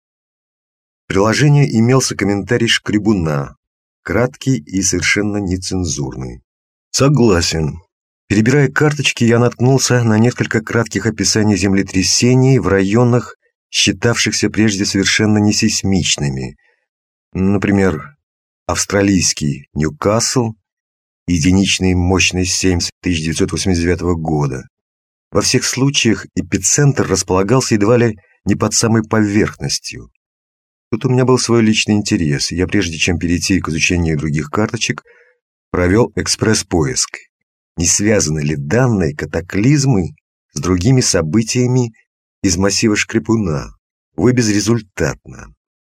В приложении имелся комментарий Шкребуна, краткий и совершенно нецензурный. Согласен. Перебирая карточки, я наткнулся на несколько кратких описаний землетрясений в районах, считавшихся прежде совершенно несейсмичными. Например, австралийский Ньюкасл, единичной мощность семь тысяч девятьсот восемьдесят девятого года. Во всех случаях эпицентр располагался едва ли не под самой поверхностью. Тут у меня был свой личный интерес, и я, прежде чем перейти к изучению других карточек, провел экспресс-поиск. Не связаны ли данные катаклизмы с другими событиями из массива Шкребуна? Увы, безрезультатно.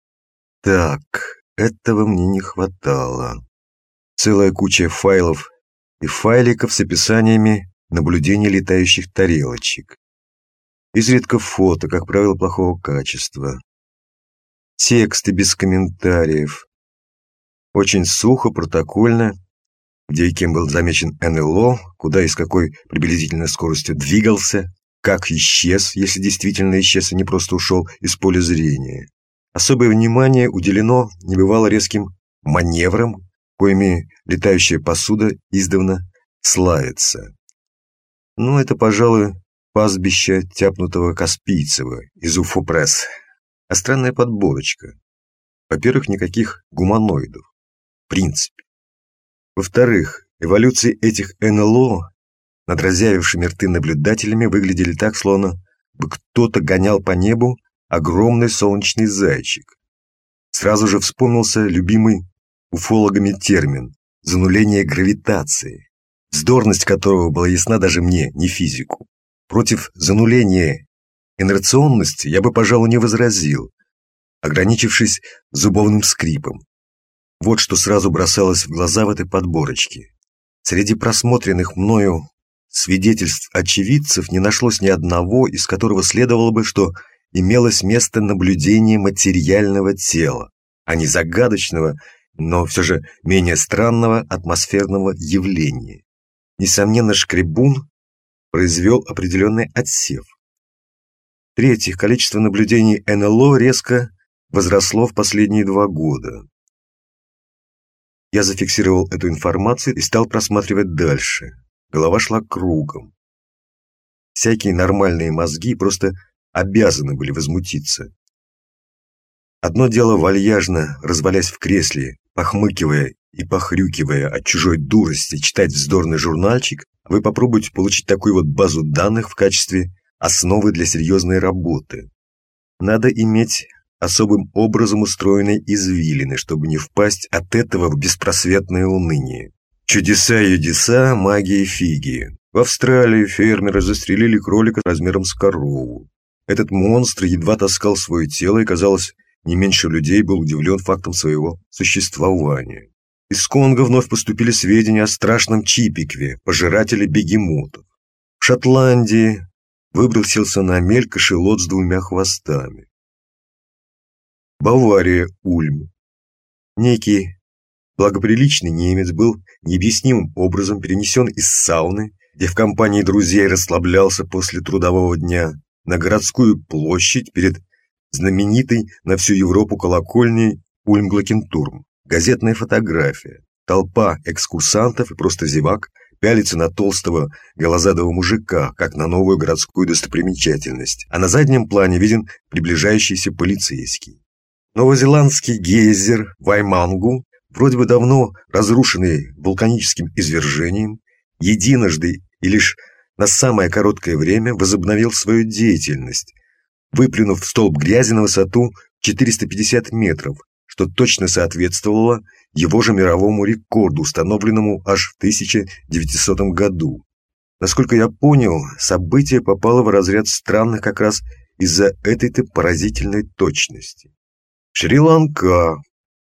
Так, этого мне не хватало. Целая куча файлов и файликов с описаниями наблюдений летающих тарелочек. Изредка фото, как правило, плохого качества. Тексты без комментариев. Очень сухо, протокольно, где и кем был замечен эн эл о, куда и с какой приблизительной скоростью двигался, как исчез, если действительно исчез и не просто ушел из поля зрения. Особое внимание уделено небывало резким маневрам, коими летающая посуда издавна славится. Ну, это, пожалуй, пастбище тяпнутого Каспийцева из Уфопресс. А странная подборочка. Во-первых, никаких гуманоидов. В принципе. Во-вторых, эволюции этих эн эл о над разъявившими рты наблюдателями выглядели так, словно бы кто-то гонял по небу огромный солнечный зайчик. Сразу же вспомнился любимый уфологами термин «зануление гравитации», вздорность которого была ясна даже мне, не физику. Против зануления инерционности я бы, пожалуй, не возразил, ограничившись зубовным скрипом. Вот что сразу бросалось в глаза в этой подборочке. Среди просмотренных мною свидетельств очевидцев не нашлось ни одного, из которого следовало бы, что имелось место наблюдения материального тела, а не загадочного, но все же менее странного атмосферного явления. Несомненно, Шкребун произвел определенный отсев. В-третьих, количество наблюдений эн эл о резко возросло в последние два года. Я зафиксировал эту информацию и стал просматривать дальше. Голова шла кругом. Всякие нормальные мозги просто обязаны были возмутиться. Одно дело вальяжно, развалясь в кресле, похмыкивая и похрюкивая от чужой дурости, читать вздорный журнальчик, а вы попробуйте получить такую вот базу данных в качестве основы для серьезной работы. Надо иметь особым образом устроенные извилины, чтобы не впасть от этого в беспросветное уныние. Чудеса-юдеса, магия фиги. В Австралии фермеры застрелили кролика размером с корову. Этот монстр едва таскал свое тело и, казалось, не меньше людей был удивлен фактом своего существования. Из Конго вновь поступили сведения о страшном Чипикве, пожирателе бегемотов. В Шотландии выбросился на мель кашелот с двумя хвостами. Бавария, Ульм. Некий благоприличный немец был необъяснимым образом перенесен из сауны, где в компании друзей расслаблялся после трудового дня, на городскую площадь перед знаменитой на всю Европу колокольней Ульм-Глокентурм. Газетная фотография. Толпа экскурсантов и просто зевак пялится на толстого голозадого мужика, как на новую городскую достопримечательность, а на заднем плане виден приближающийся полицейский. Новозеландский гейзер Ваймангу, вроде бы давно разрушенный вулканическим извержением, единожды и лишь на самое короткое время возобновил свою деятельность, выплюнув столб грязи на высоту четыреста пятьдесят метров, что точно соответствовало его же мировому рекорду, установленному аж в тысяча девятисотом году. Насколько я понял, событие попало в разряд странных как раз из-за этой-то поразительной точности. Шри-Ланка.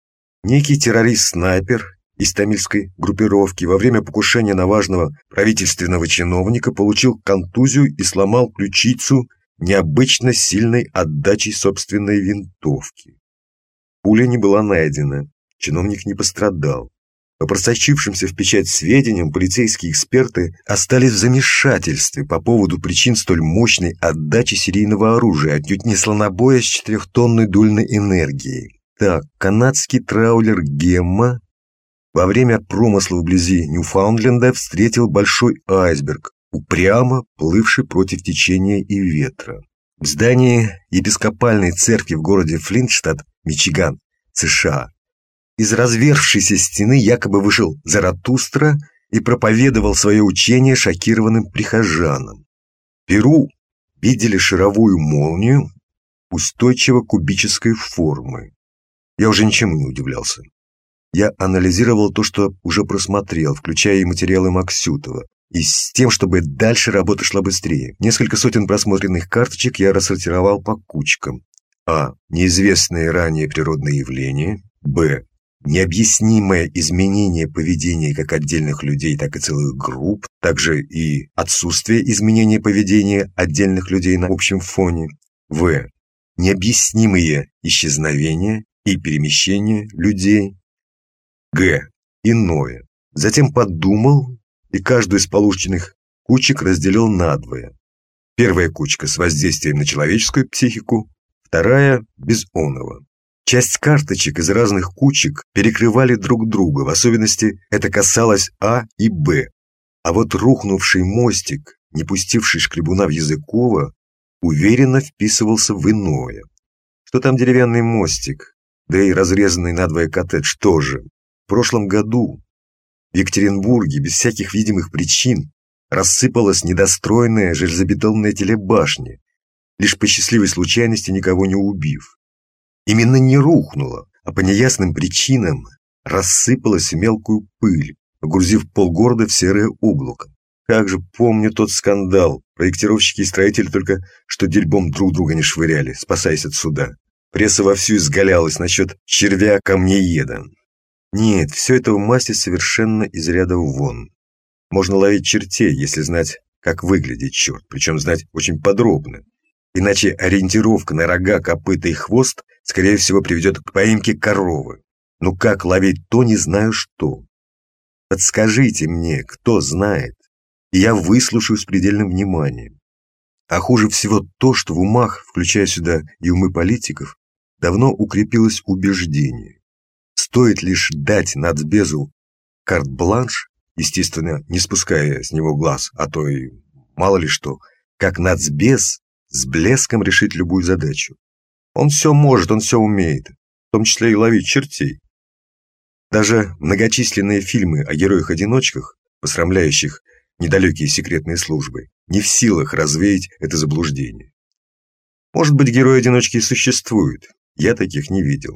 Некий террорист-снайпер из тамильской группировки во время покушения на важного правительственного чиновника получил контузию и сломал ключицу необычно сильной отдачей собственной винтовки. Пуля не была найдена, чиновник не пострадал. По просочившимся в печать сведениям, полицейские эксперты остались в замешательстве по поводу причин столь мощной отдачи серийного оружия, отнюдь не слонобоя с четырехтонной дульной энергией. Так, канадский траулер «Гемма» во время промысла вблизи Ньюфаундленда встретил большой айсберг, упрямо плывший против течения и ветра. В здании епископальной церкви в городе Флинтштадт, Мичиган, США, из разверзшейся стены якобы вышел Заратустра и проповедовал свое учение шокированным прихожанам. В Перу видели шаровую молнию устойчиво кубической формы. Я уже ничему не удивлялся. Я анализировал то, что уже просмотрел, включая и материалы Максютова, и с тем, чтобы дальше работа шла быстрее. Несколько сотен просмотренных карточек я рассортировал по кучкам. А. Неизвестные ранее природные явления. Б. Необъяснимое изменение поведения как отдельных людей, так и целых групп, также и отсутствие изменения поведения отдельных людей на общем фоне. В. Необъяснимые исчезновения и перемещения людей. Г. Иное. Затем подумал и каждую из полученных кучек разделил надвое. Первая кучка с воздействием на человеческую психику, вторая без оного. Часть карточек из разных кучек перекрывали друг друга, в особенности это касалось А и Б. А вот рухнувший мостик, не пустивший шкребуна в Языкова, уверенно вписывался в иное. Что там деревянный мостик, да и разрезанный надвое коттедж тоже. В прошлом году в Екатеринбурге без всяких видимых причин рассыпалась недостроенная железобетонная телебашня, лишь по счастливой случайности никого не убив. Именно не рухнула, а по неясным причинам рассыпалась в мелкую пыль, погрузив полгорода в серое облако. Как же помню тот скандал. Проектировщики и строители только что дерьмом друг друга не швыряли, спасаясь от суда. Пресса вовсю изгалялась насчет червя-камнееда. Нет, все это в массе совершенно из ряда вон. Можно ловить чертей, если знать, как выглядит черт, причем знать очень подробно. Иначе ориентировка на рога, копыта и хвост, скорее всего, приведет к поимке коровы. Но как ловить то, не знаю что. Подскажите мне, кто знает, и я выслушаю с предельным вниманием. А хуже всего то, что в умах, включая сюда и умы политиков, давно укрепилось убеждение. Стоит лишь дать нацбезу карт-бланш, естественно, не спуская с него глаз, а то и мало ли что, как нацбез с блеском решить любую задачу. Он все может, он все умеет, в том числе и ловить чертей. Даже многочисленные фильмы о героях-одиночках, посрамляющих недалекие секретные службы, не в силах развеять это заблуждение. Может быть, герои-одиночки и существуют, я таких не видел.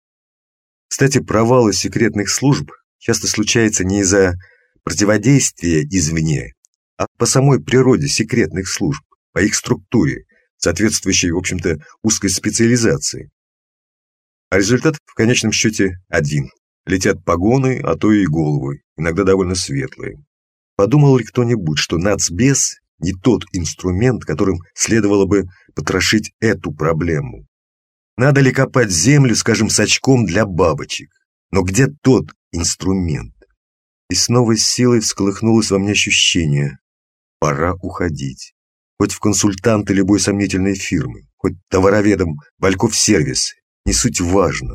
Кстати, провалы секретных служб часто случаются не из-за противодействия извне, а по самой природе секретных служб, по их структуре, соответствующей, в общем-то, узкой специализации. А результат в конечном счете один. Летят погоны, а то и головы, иногда довольно светлые. Подумал ли кто-нибудь, что нацбез не тот инструмент, которым следовало бы потрошить эту проблему? Надо ли копать землю, скажем, с очком для бабочек? Но где тот инструмент? И с новой силой всколыхнулось во мне ощущение. Пора уходить. Хоть в консультанты любой сомнительной фирмы, хоть товароведом Вальков сервис, не суть важно.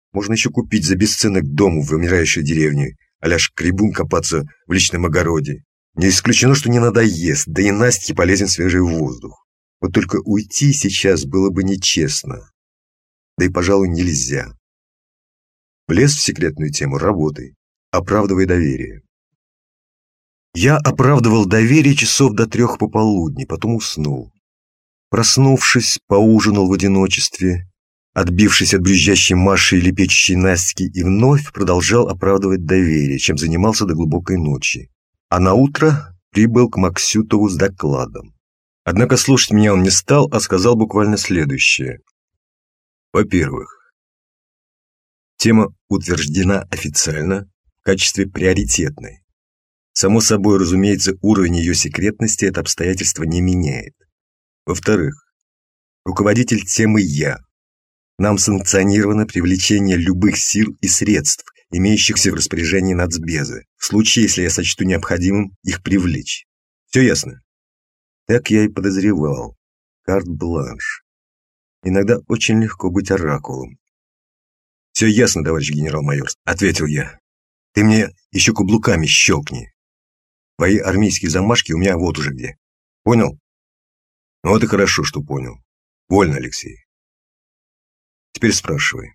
Можно еще купить за бесценок дом в вымирающей деревне, а-ля шкребун копаться в личном огороде. Не исключено, что не надоест, да и Настке полезен свежий воздух. Вот только уйти сейчас было бы нечестно. Да и, пожалуй, нельзя. Влез в секретную тему, работай, оправдывай доверие. Я оправдывал доверие часов до трех пополудни, потом уснул. Проснувшись, поужинал в одиночестве, отбившись от брюзжащей Маши и лепечущей Настики, и вновь продолжал оправдывать доверие, чем занимался до глубокой ночи. А наутро прибыл к Максютову с докладом. Однако слушать меня он не стал, а сказал буквально следующее. Во-первых, тема утверждена официально в качестве приоритетной. Само собой, разумеется, уровень ее секретности это обстоятельство не меняет. Во-вторых, руководитель темы я. Нам санкционировано привлечение любых сил и средств, имеющихся в распоряжении нацбеза, в случае, если я сочту необходимым их привлечь. Все ясно? Так я и подозревал. Карт-бланш. Иногда очень легко быть оракулом. «Все ясно, товарищ генерал-майор», — ответил я. «Ты мне еще каблуками щелкни. Твои армейские замашки у меня вот уже где. Понял?» «Ну вот и хорошо, что понял. Вольно, Алексей. Теперь спрашивай».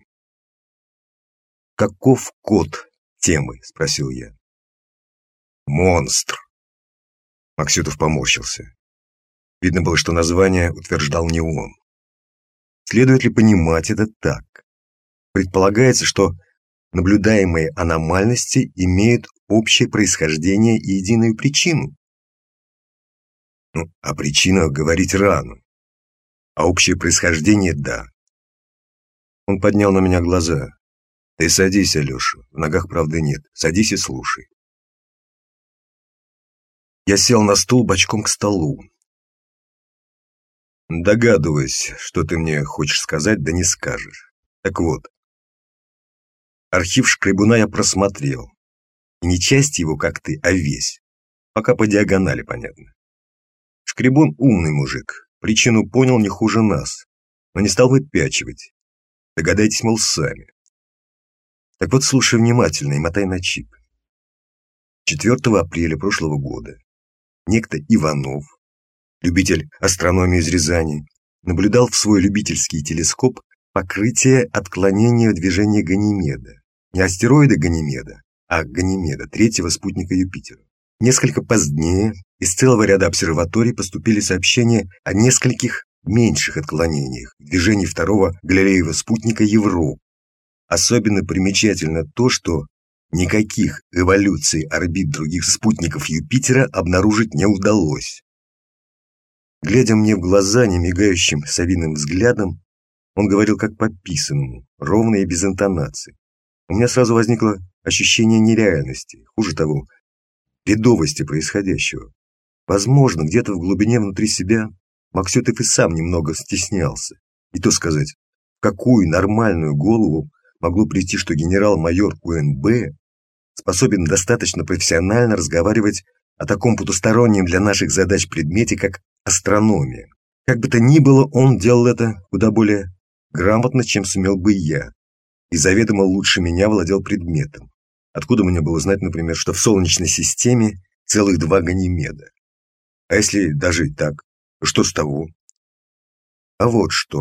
«Каков код темы?» — спросил я. «Монстр». Максютов поморщился. Видно было, что название утверждал не он. Следует ли понимать это так? Предполагается, что наблюдаемые аномальности имеют общее происхождение и единую причину. Ну, о причинах говорить рано. А общее происхождение – да. Он поднял на меня глаза. Ты садись, Алеша, в ногах правды нет. Садись и слушай. Я сел на стул бочком к столу. Догадываюсь, что ты мне хочешь сказать, да не скажешь. Так вот, архив Шкребуна я просмотрел. И не часть его, как ты, а весь. Пока по диагонали, понятно. Шкребун умный мужик, причину понял не хуже нас, но не стал выпячивать. Догадайтесь, мол, сами. Так вот, слушай внимательно и мотай на чип. четвёртого апреля прошлого года некто Иванов, любитель астрономии из Рязани, наблюдал в свой любительский телескоп покрытие отклонения в движении Ганимеда. Не астероида Ганимеда, а Ганимеда, третьего спутника Юпитера. Несколько позднее из целого ряда обсерваторий поступили сообщения о нескольких меньших отклонениях в движении второго Галилеева спутника Европы. Особенно примечательно то, что никаких эволюций орбит других спутников Юпитера обнаружить не удалось. Глядя мне в глаза немигающим совиным взглядом, он говорил как по писанному, ровно и без интонации. У меня сразу возникло ощущение нереальности, хуже того, бредовости происходящего. Возможно, где-то в глубине внутри себя Максютов и сам немного стеснялся. И то сказать, в какую нормальную голову могло прийти, что генерал-майор УНБ способен достаточно профессионально разговаривать о таком потустороннем для наших задач предмете, как астрономия. Как бы то ни было, он делал это куда более грамотно, чем сумел бы я, и заведомо лучше меня владел предметом. Откуда мне было знать, например, что в Солнечной системе целых два Ганимеда? А если даже и так, то что с того? А вот что.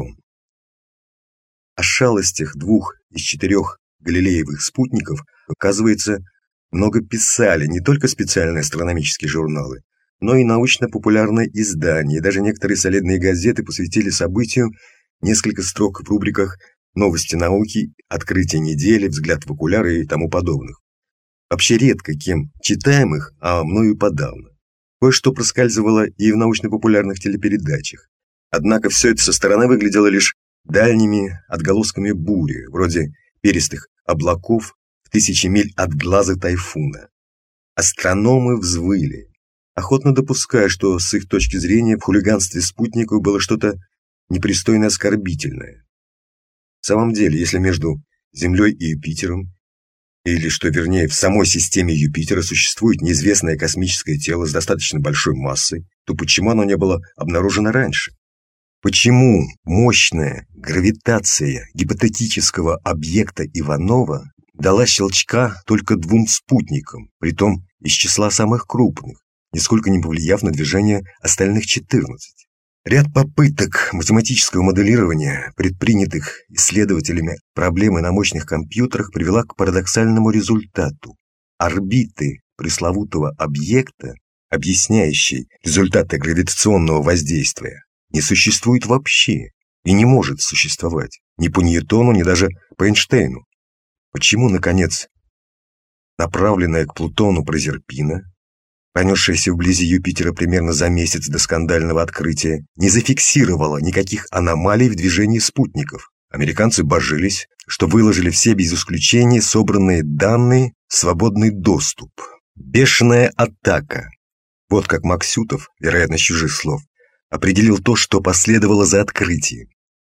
О шалостях двух из четырех галилеевых спутников, оказывается, много писали не только специальные астрономические журналы, но и научно-популярные издания, и даже некоторые солидные газеты посвятили событию несколько строк в рубриках «Новости науки», «Открытие недели», «Взгляд в окуляры» и тому подобных. Вообще редко кем читаемых, а мною подавно. Кое-что проскальзывало и в научно-популярных телепередачах. Однако все это со стороны выглядело лишь дальними отголосками бури, вроде перистых облаков в тысячи миль от глаза тайфуна. Астрономы взвыли, охотно допуская, что с их точки зрения в хулиганстве спутников было что-то непристойно оскорбительное. В самом деле, если между Землей и Юпитером, или, что вернее, в самой системе Юпитера существует неизвестное космическое тело с достаточно большой массой, то почему оно не было обнаружено раньше? Почему мощная гравитация гипотетического объекта Иванова дала щелчка только двум спутникам, притом из числа самых крупных, нисколько не повлияв на движение остальных четырнадцати? Ряд попыток математического моделирования, предпринятых исследователями проблемы на мощных компьютерах, привела к парадоксальному результату. Орбиты пресловутого объекта, объясняющей результаты гравитационного воздействия, не существует вообще и не может существовать ни по Ньютону, ни даже по Эйнштейну. Почему, наконец, направленная к Плутону Прозерпина, пронесшаяся вблизи Юпитера примерно за месяц до скандального открытия, не зафиксировала никаких аномалий в движении спутников? Американцы божились, что выложили все без исключения собранные данные в свободный доступ. Бешеная атака. Вот как Максютов, вероятно, с чужих слов, определил то, что последовало за открытием.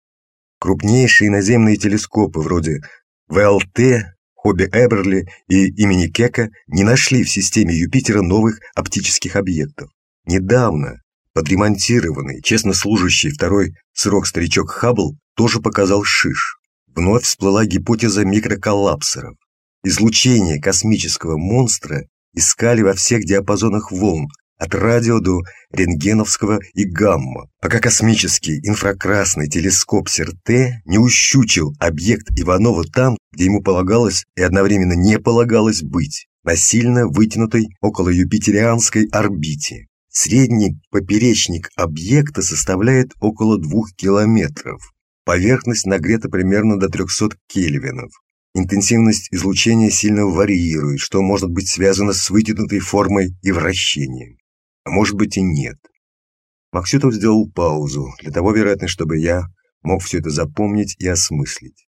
Крупнейшие наземные телескопы вроде вэ эл тэ, Хобби-Эберли и имени Кека не нашли в системе Юпитера новых оптических объектов. Недавно подремонтированный, честно служащий второй срок старичок Хаббл тоже показал шиш. Вновь всплыла гипотеза микроколлапсеров. Излучение космического монстра искали во всех диапазонах волн, от радио до рентгеновского и гамма, пока космический инфракрасный телескоп СЕРТЕ не ущучил объект Иванова там, где ему полагалось и одновременно не полагалось быть, на сильно вытянутой около юпитерианской орбите. Средний поперечник объекта составляет около двух километров. Поверхность нагрета примерно до трехсот кельвинов. Интенсивность излучения сильно варьирует, что может быть связано с вытянутой формой и вращением. А может быть и нет. Максютов сделал паузу, для того, вероятно, чтобы я мог все это запомнить и осмыслить.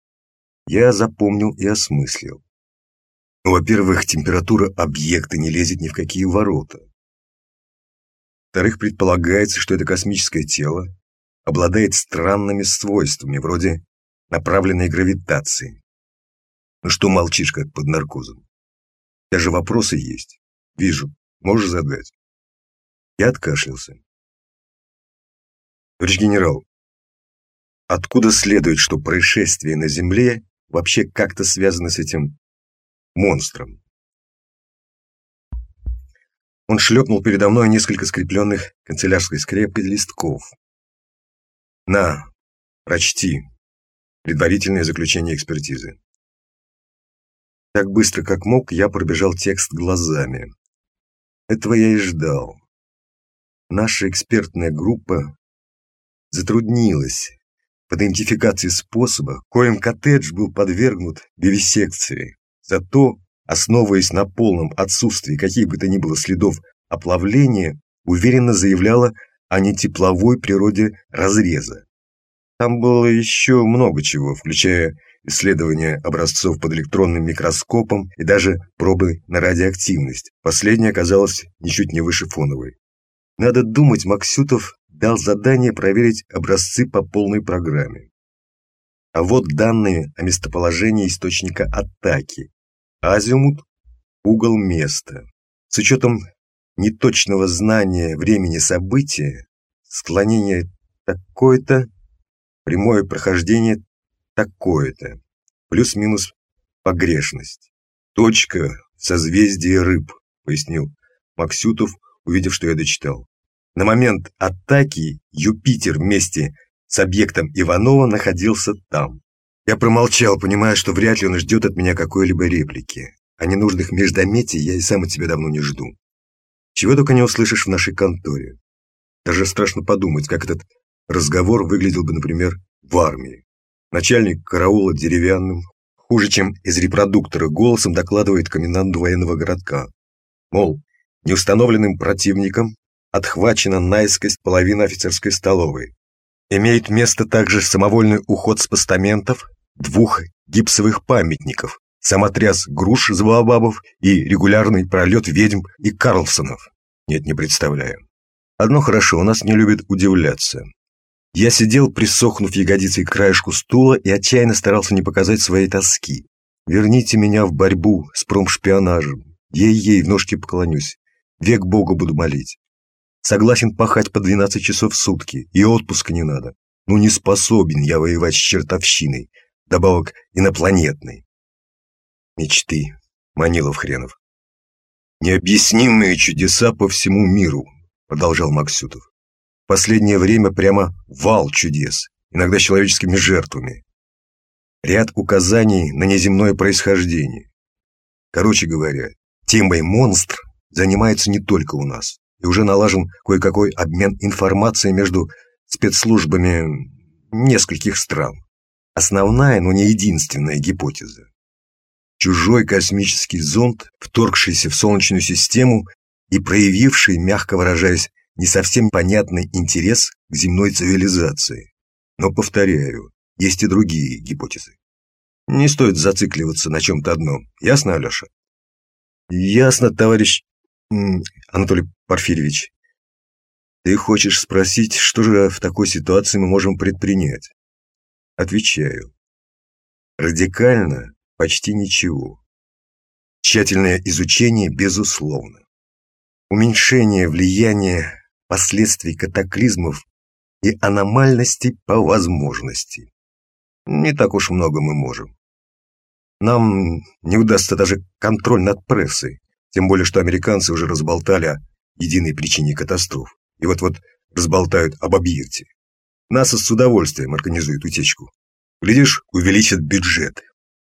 Я запомнил и осмыслил. Во-первых, температура объекта не лезет ни в какие ворота. Во-вторых, предполагается, что это космическое тело обладает странными свойствами, вроде направленной гравитации. Ну что молчишь, как под наркозом? Даже вопросы есть. Вижу. Можешь задать? Я откашлялся. Товарищ генерал, откуда следует, что происшествие на Земле вообще как-то связано с этим монстром? Он шлепнул передо мной несколько скрепленных канцелярской скрепкой листков. На, прочти. Предварительное заключение экспертизы. Так быстро, как мог, я пробежал текст глазами. Этого я и ждал. Наша экспертная группа затруднилась в идентификации способа, коим коттедж был подвергнут вивисекции. Зато, основываясь на полном отсутствии каких бы то ни было следов оплавления, уверенно заявляла о нетепловой природе разреза. Там было еще много чего, включая исследования образцов под электронным микроскопом и даже пробы на радиоактивность. Последняя оказалась ничуть не выше фоновой. Надо думать, Максютов дал задание проверить образцы по полной программе. А вот данные о местоположении источника атаки. Азимут, угол места. С учетом неточного знания времени события, склонение такое-то, прямое прохождение такое-то, плюс-минус погрешность. Точка в созвездии рыб, пояснил Максютов, увидев, что я дочитал. На момент атаки Юпитер вместе с объектом Иванова находился там. Я промолчал, понимая, что вряд ли он ждет от меня какой-либо реплики. О ненужных междометий я и сам от тебя давно не жду. Чего только не услышишь в нашей конторе. Даже страшно подумать, как этот разговор выглядел бы, например, в армии. Начальник караула деревянным, хуже, чем из репродуктора, голосом докладывает коменданту военного городка. Мол, неустановленным противником отхвачена наискось половина офицерской столовой. Имеет место также самовольный уход с постаментов двух гипсовых памятников, самотряс груш из баобабов и регулярный пролет ведьм и Карлсонов. Нет, не представляю. Одно хорошо, у нас не любят удивляться. Я сидел, присохнув ягодицей к краешку стула и отчаянно старался не показать своей тоски. Верните меня в борьбу с промшпионажем. Ей-ей, в ножки поклонюсь. Век Богу буду молить. Согласен пахать по двенадцать часов в сутки, и отпуска не надо. Ну не способен я воевать с чертовщиной, добавок инопланетной. Мечты, Манилов хренов. Необъяснимые чудеса по всему миру, продолжал Максютов. В последнее время прямо вал чудес, иногда с человеческими жертвами. Ряд указаний на неземное происхождение. Короче говоря, темой монстр занимается не только у нас, и уже налажен кое-какой обмен информацией между спецслужбами нескольких стран. Основная, но не единственная гипотеза. Чужой космический зонд, вторгшийся в Солнечную систему и проявивший, мягко выражаясь, не совсем понятный интерес к земной цивилизации. Но, повторяю, есть и другие гипотезы. Не стоит зацикливаться на чем-то одном. Ясно, Алеша? Ясно, товарищ Анатолий Порфирьевич. Ты хочешь спросить, что же в такой ситуации мы можем предпринять? Отвечаю. Радикально почти ничего. Тщательное изучение, безусловно. Уменьшение влияния последствий катаклизмов и аномальностей по возможности. Не так уж много мы можем. Нам не удастся даже контроль над прессой, тем более что американцы уже разболтали о единой причине катастроф. И вот-вот разболтают об объекте. НАСА с удовольствием организует утечку. Глядишь, увеличат бюджет.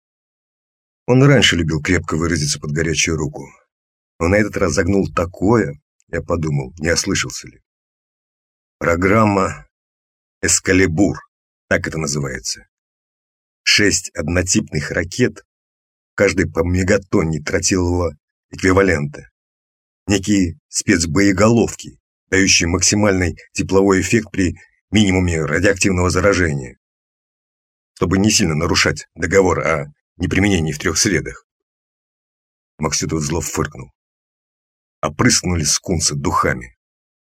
Он раньше любил крепко выразиться под горячую руку. Но на этот раз загнул такое, я подумал, не ослышался ли. Программа «Эскалибур», так это называется. Шесть однотипных ракет, каждый по мегатонне тротилового эквивалента. Некие спецбоеголовки, дающие максимальный тепловой эффект при минимуме радиоактивного заражения, чтобы не сильно нарушать договор о неприменении в трех средах. Максютов зло фыркнул. Опрыскнули скунса духами.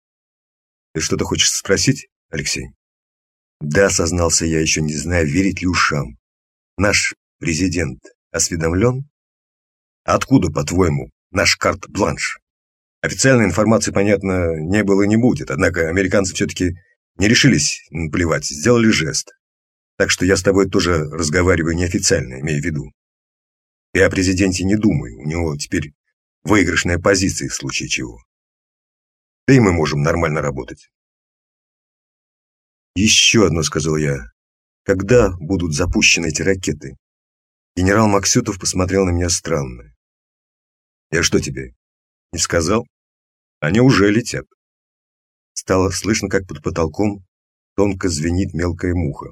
Ты что-то хочешь спросить, Алексей? Да, сознался я, еще не знаю, верить ли ушам. Наш президент осведомлен? Откуда, по-твоему, наш карт-бланш? Официальной информации, понятно, не было и не будет, однако американцы все-таки не решились наплевать, сделали жест. Так что я с тобой тоже разговариваю неофициально, имею в виду. Ты о президенте не думай, у него теперь выигрышная позиция в случае чего. Да и мы можем нормально работать. Еще одно, сказал я. Когда будут запущены эти ракеты? Генерал Максютов посмотрел на меня странно. Я что тебе, не сказал? Они уже летят. Стало слышно, как под потолком тонко звенит мелкая муха.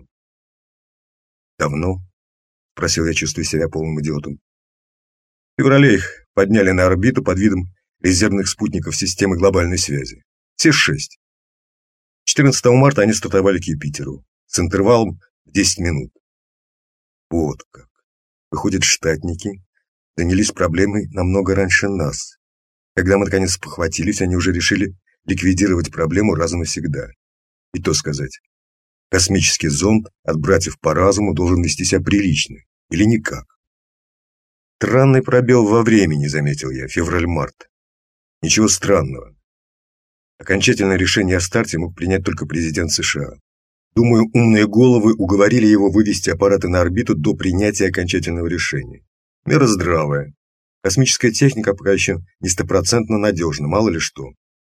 Давно? Спросил я, чувствуя себя полным идиотом. В феврале их подняли на орбиту под видом резервных спутников системы глобальной связи. Все шесть. четырнадцатого марта они стартовали к Юпитеру с интервалом в десять минут. Вот как. Выходят, штатники занялись проблемой намного раньше нас. Когда мы наконец похватились, они уже решили ликвидировать проблему раз и навсегда. И то сказать, космический зонд от братьев по разуму должен вести себя прилично, или никак. Странный пробел во времени, заметил я, февраль-март. Ничего странного. Окончательное решение о старте мог принять только президент США. Думаю, умные головы уговорили его вывести аппараты на орбиту до принятия окончательного решения. Мера здравая. Космическая техника пока еще не стопроцентно надежна, мало ли что.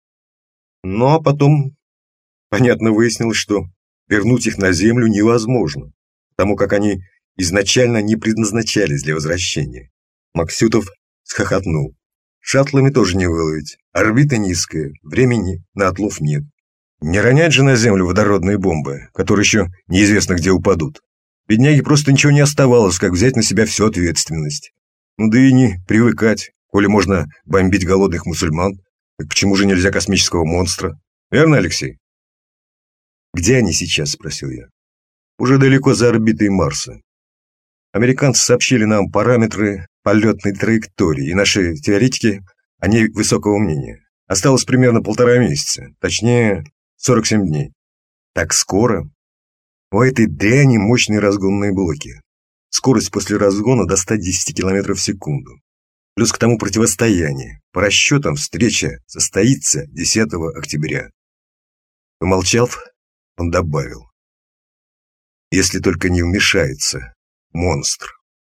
Ну а потом, понятно, выяснилось, что вернуть их на Землю невозможно, потому как они изначально не предназначались для возвращения. Максютов схохотнул. Шаттлами тоже не выловить. Орбита низкая, времени на отлов нет. Не ронять же на Землю водородные бомбы, которые еще неизвестно где упадут. Бедняге просто ничего не оставалось, как взять на себя всю ответственность. Ну да и не привыкать. Коли можно бомбить голодных мусульман, так почему же нельзя космического монстра? Верно, Алексей? Где они сейчас, спросил я. Уже далеко за орбитой Марса. Американцы сообщили нам параметры полетной траектории, и наши теоретики о ней высокого мнения. Осталось примерно полтора месяца, точнее сорок семь дней. Так скоро? У этой дряни мощные разгонные блоки. Скорость после разгона до ста десяти километров в секунду. Плюс к тому противостояние. По расчетам, встреча состоится десятого октября. Помолчав, он добавил: если только не вмешается монстр.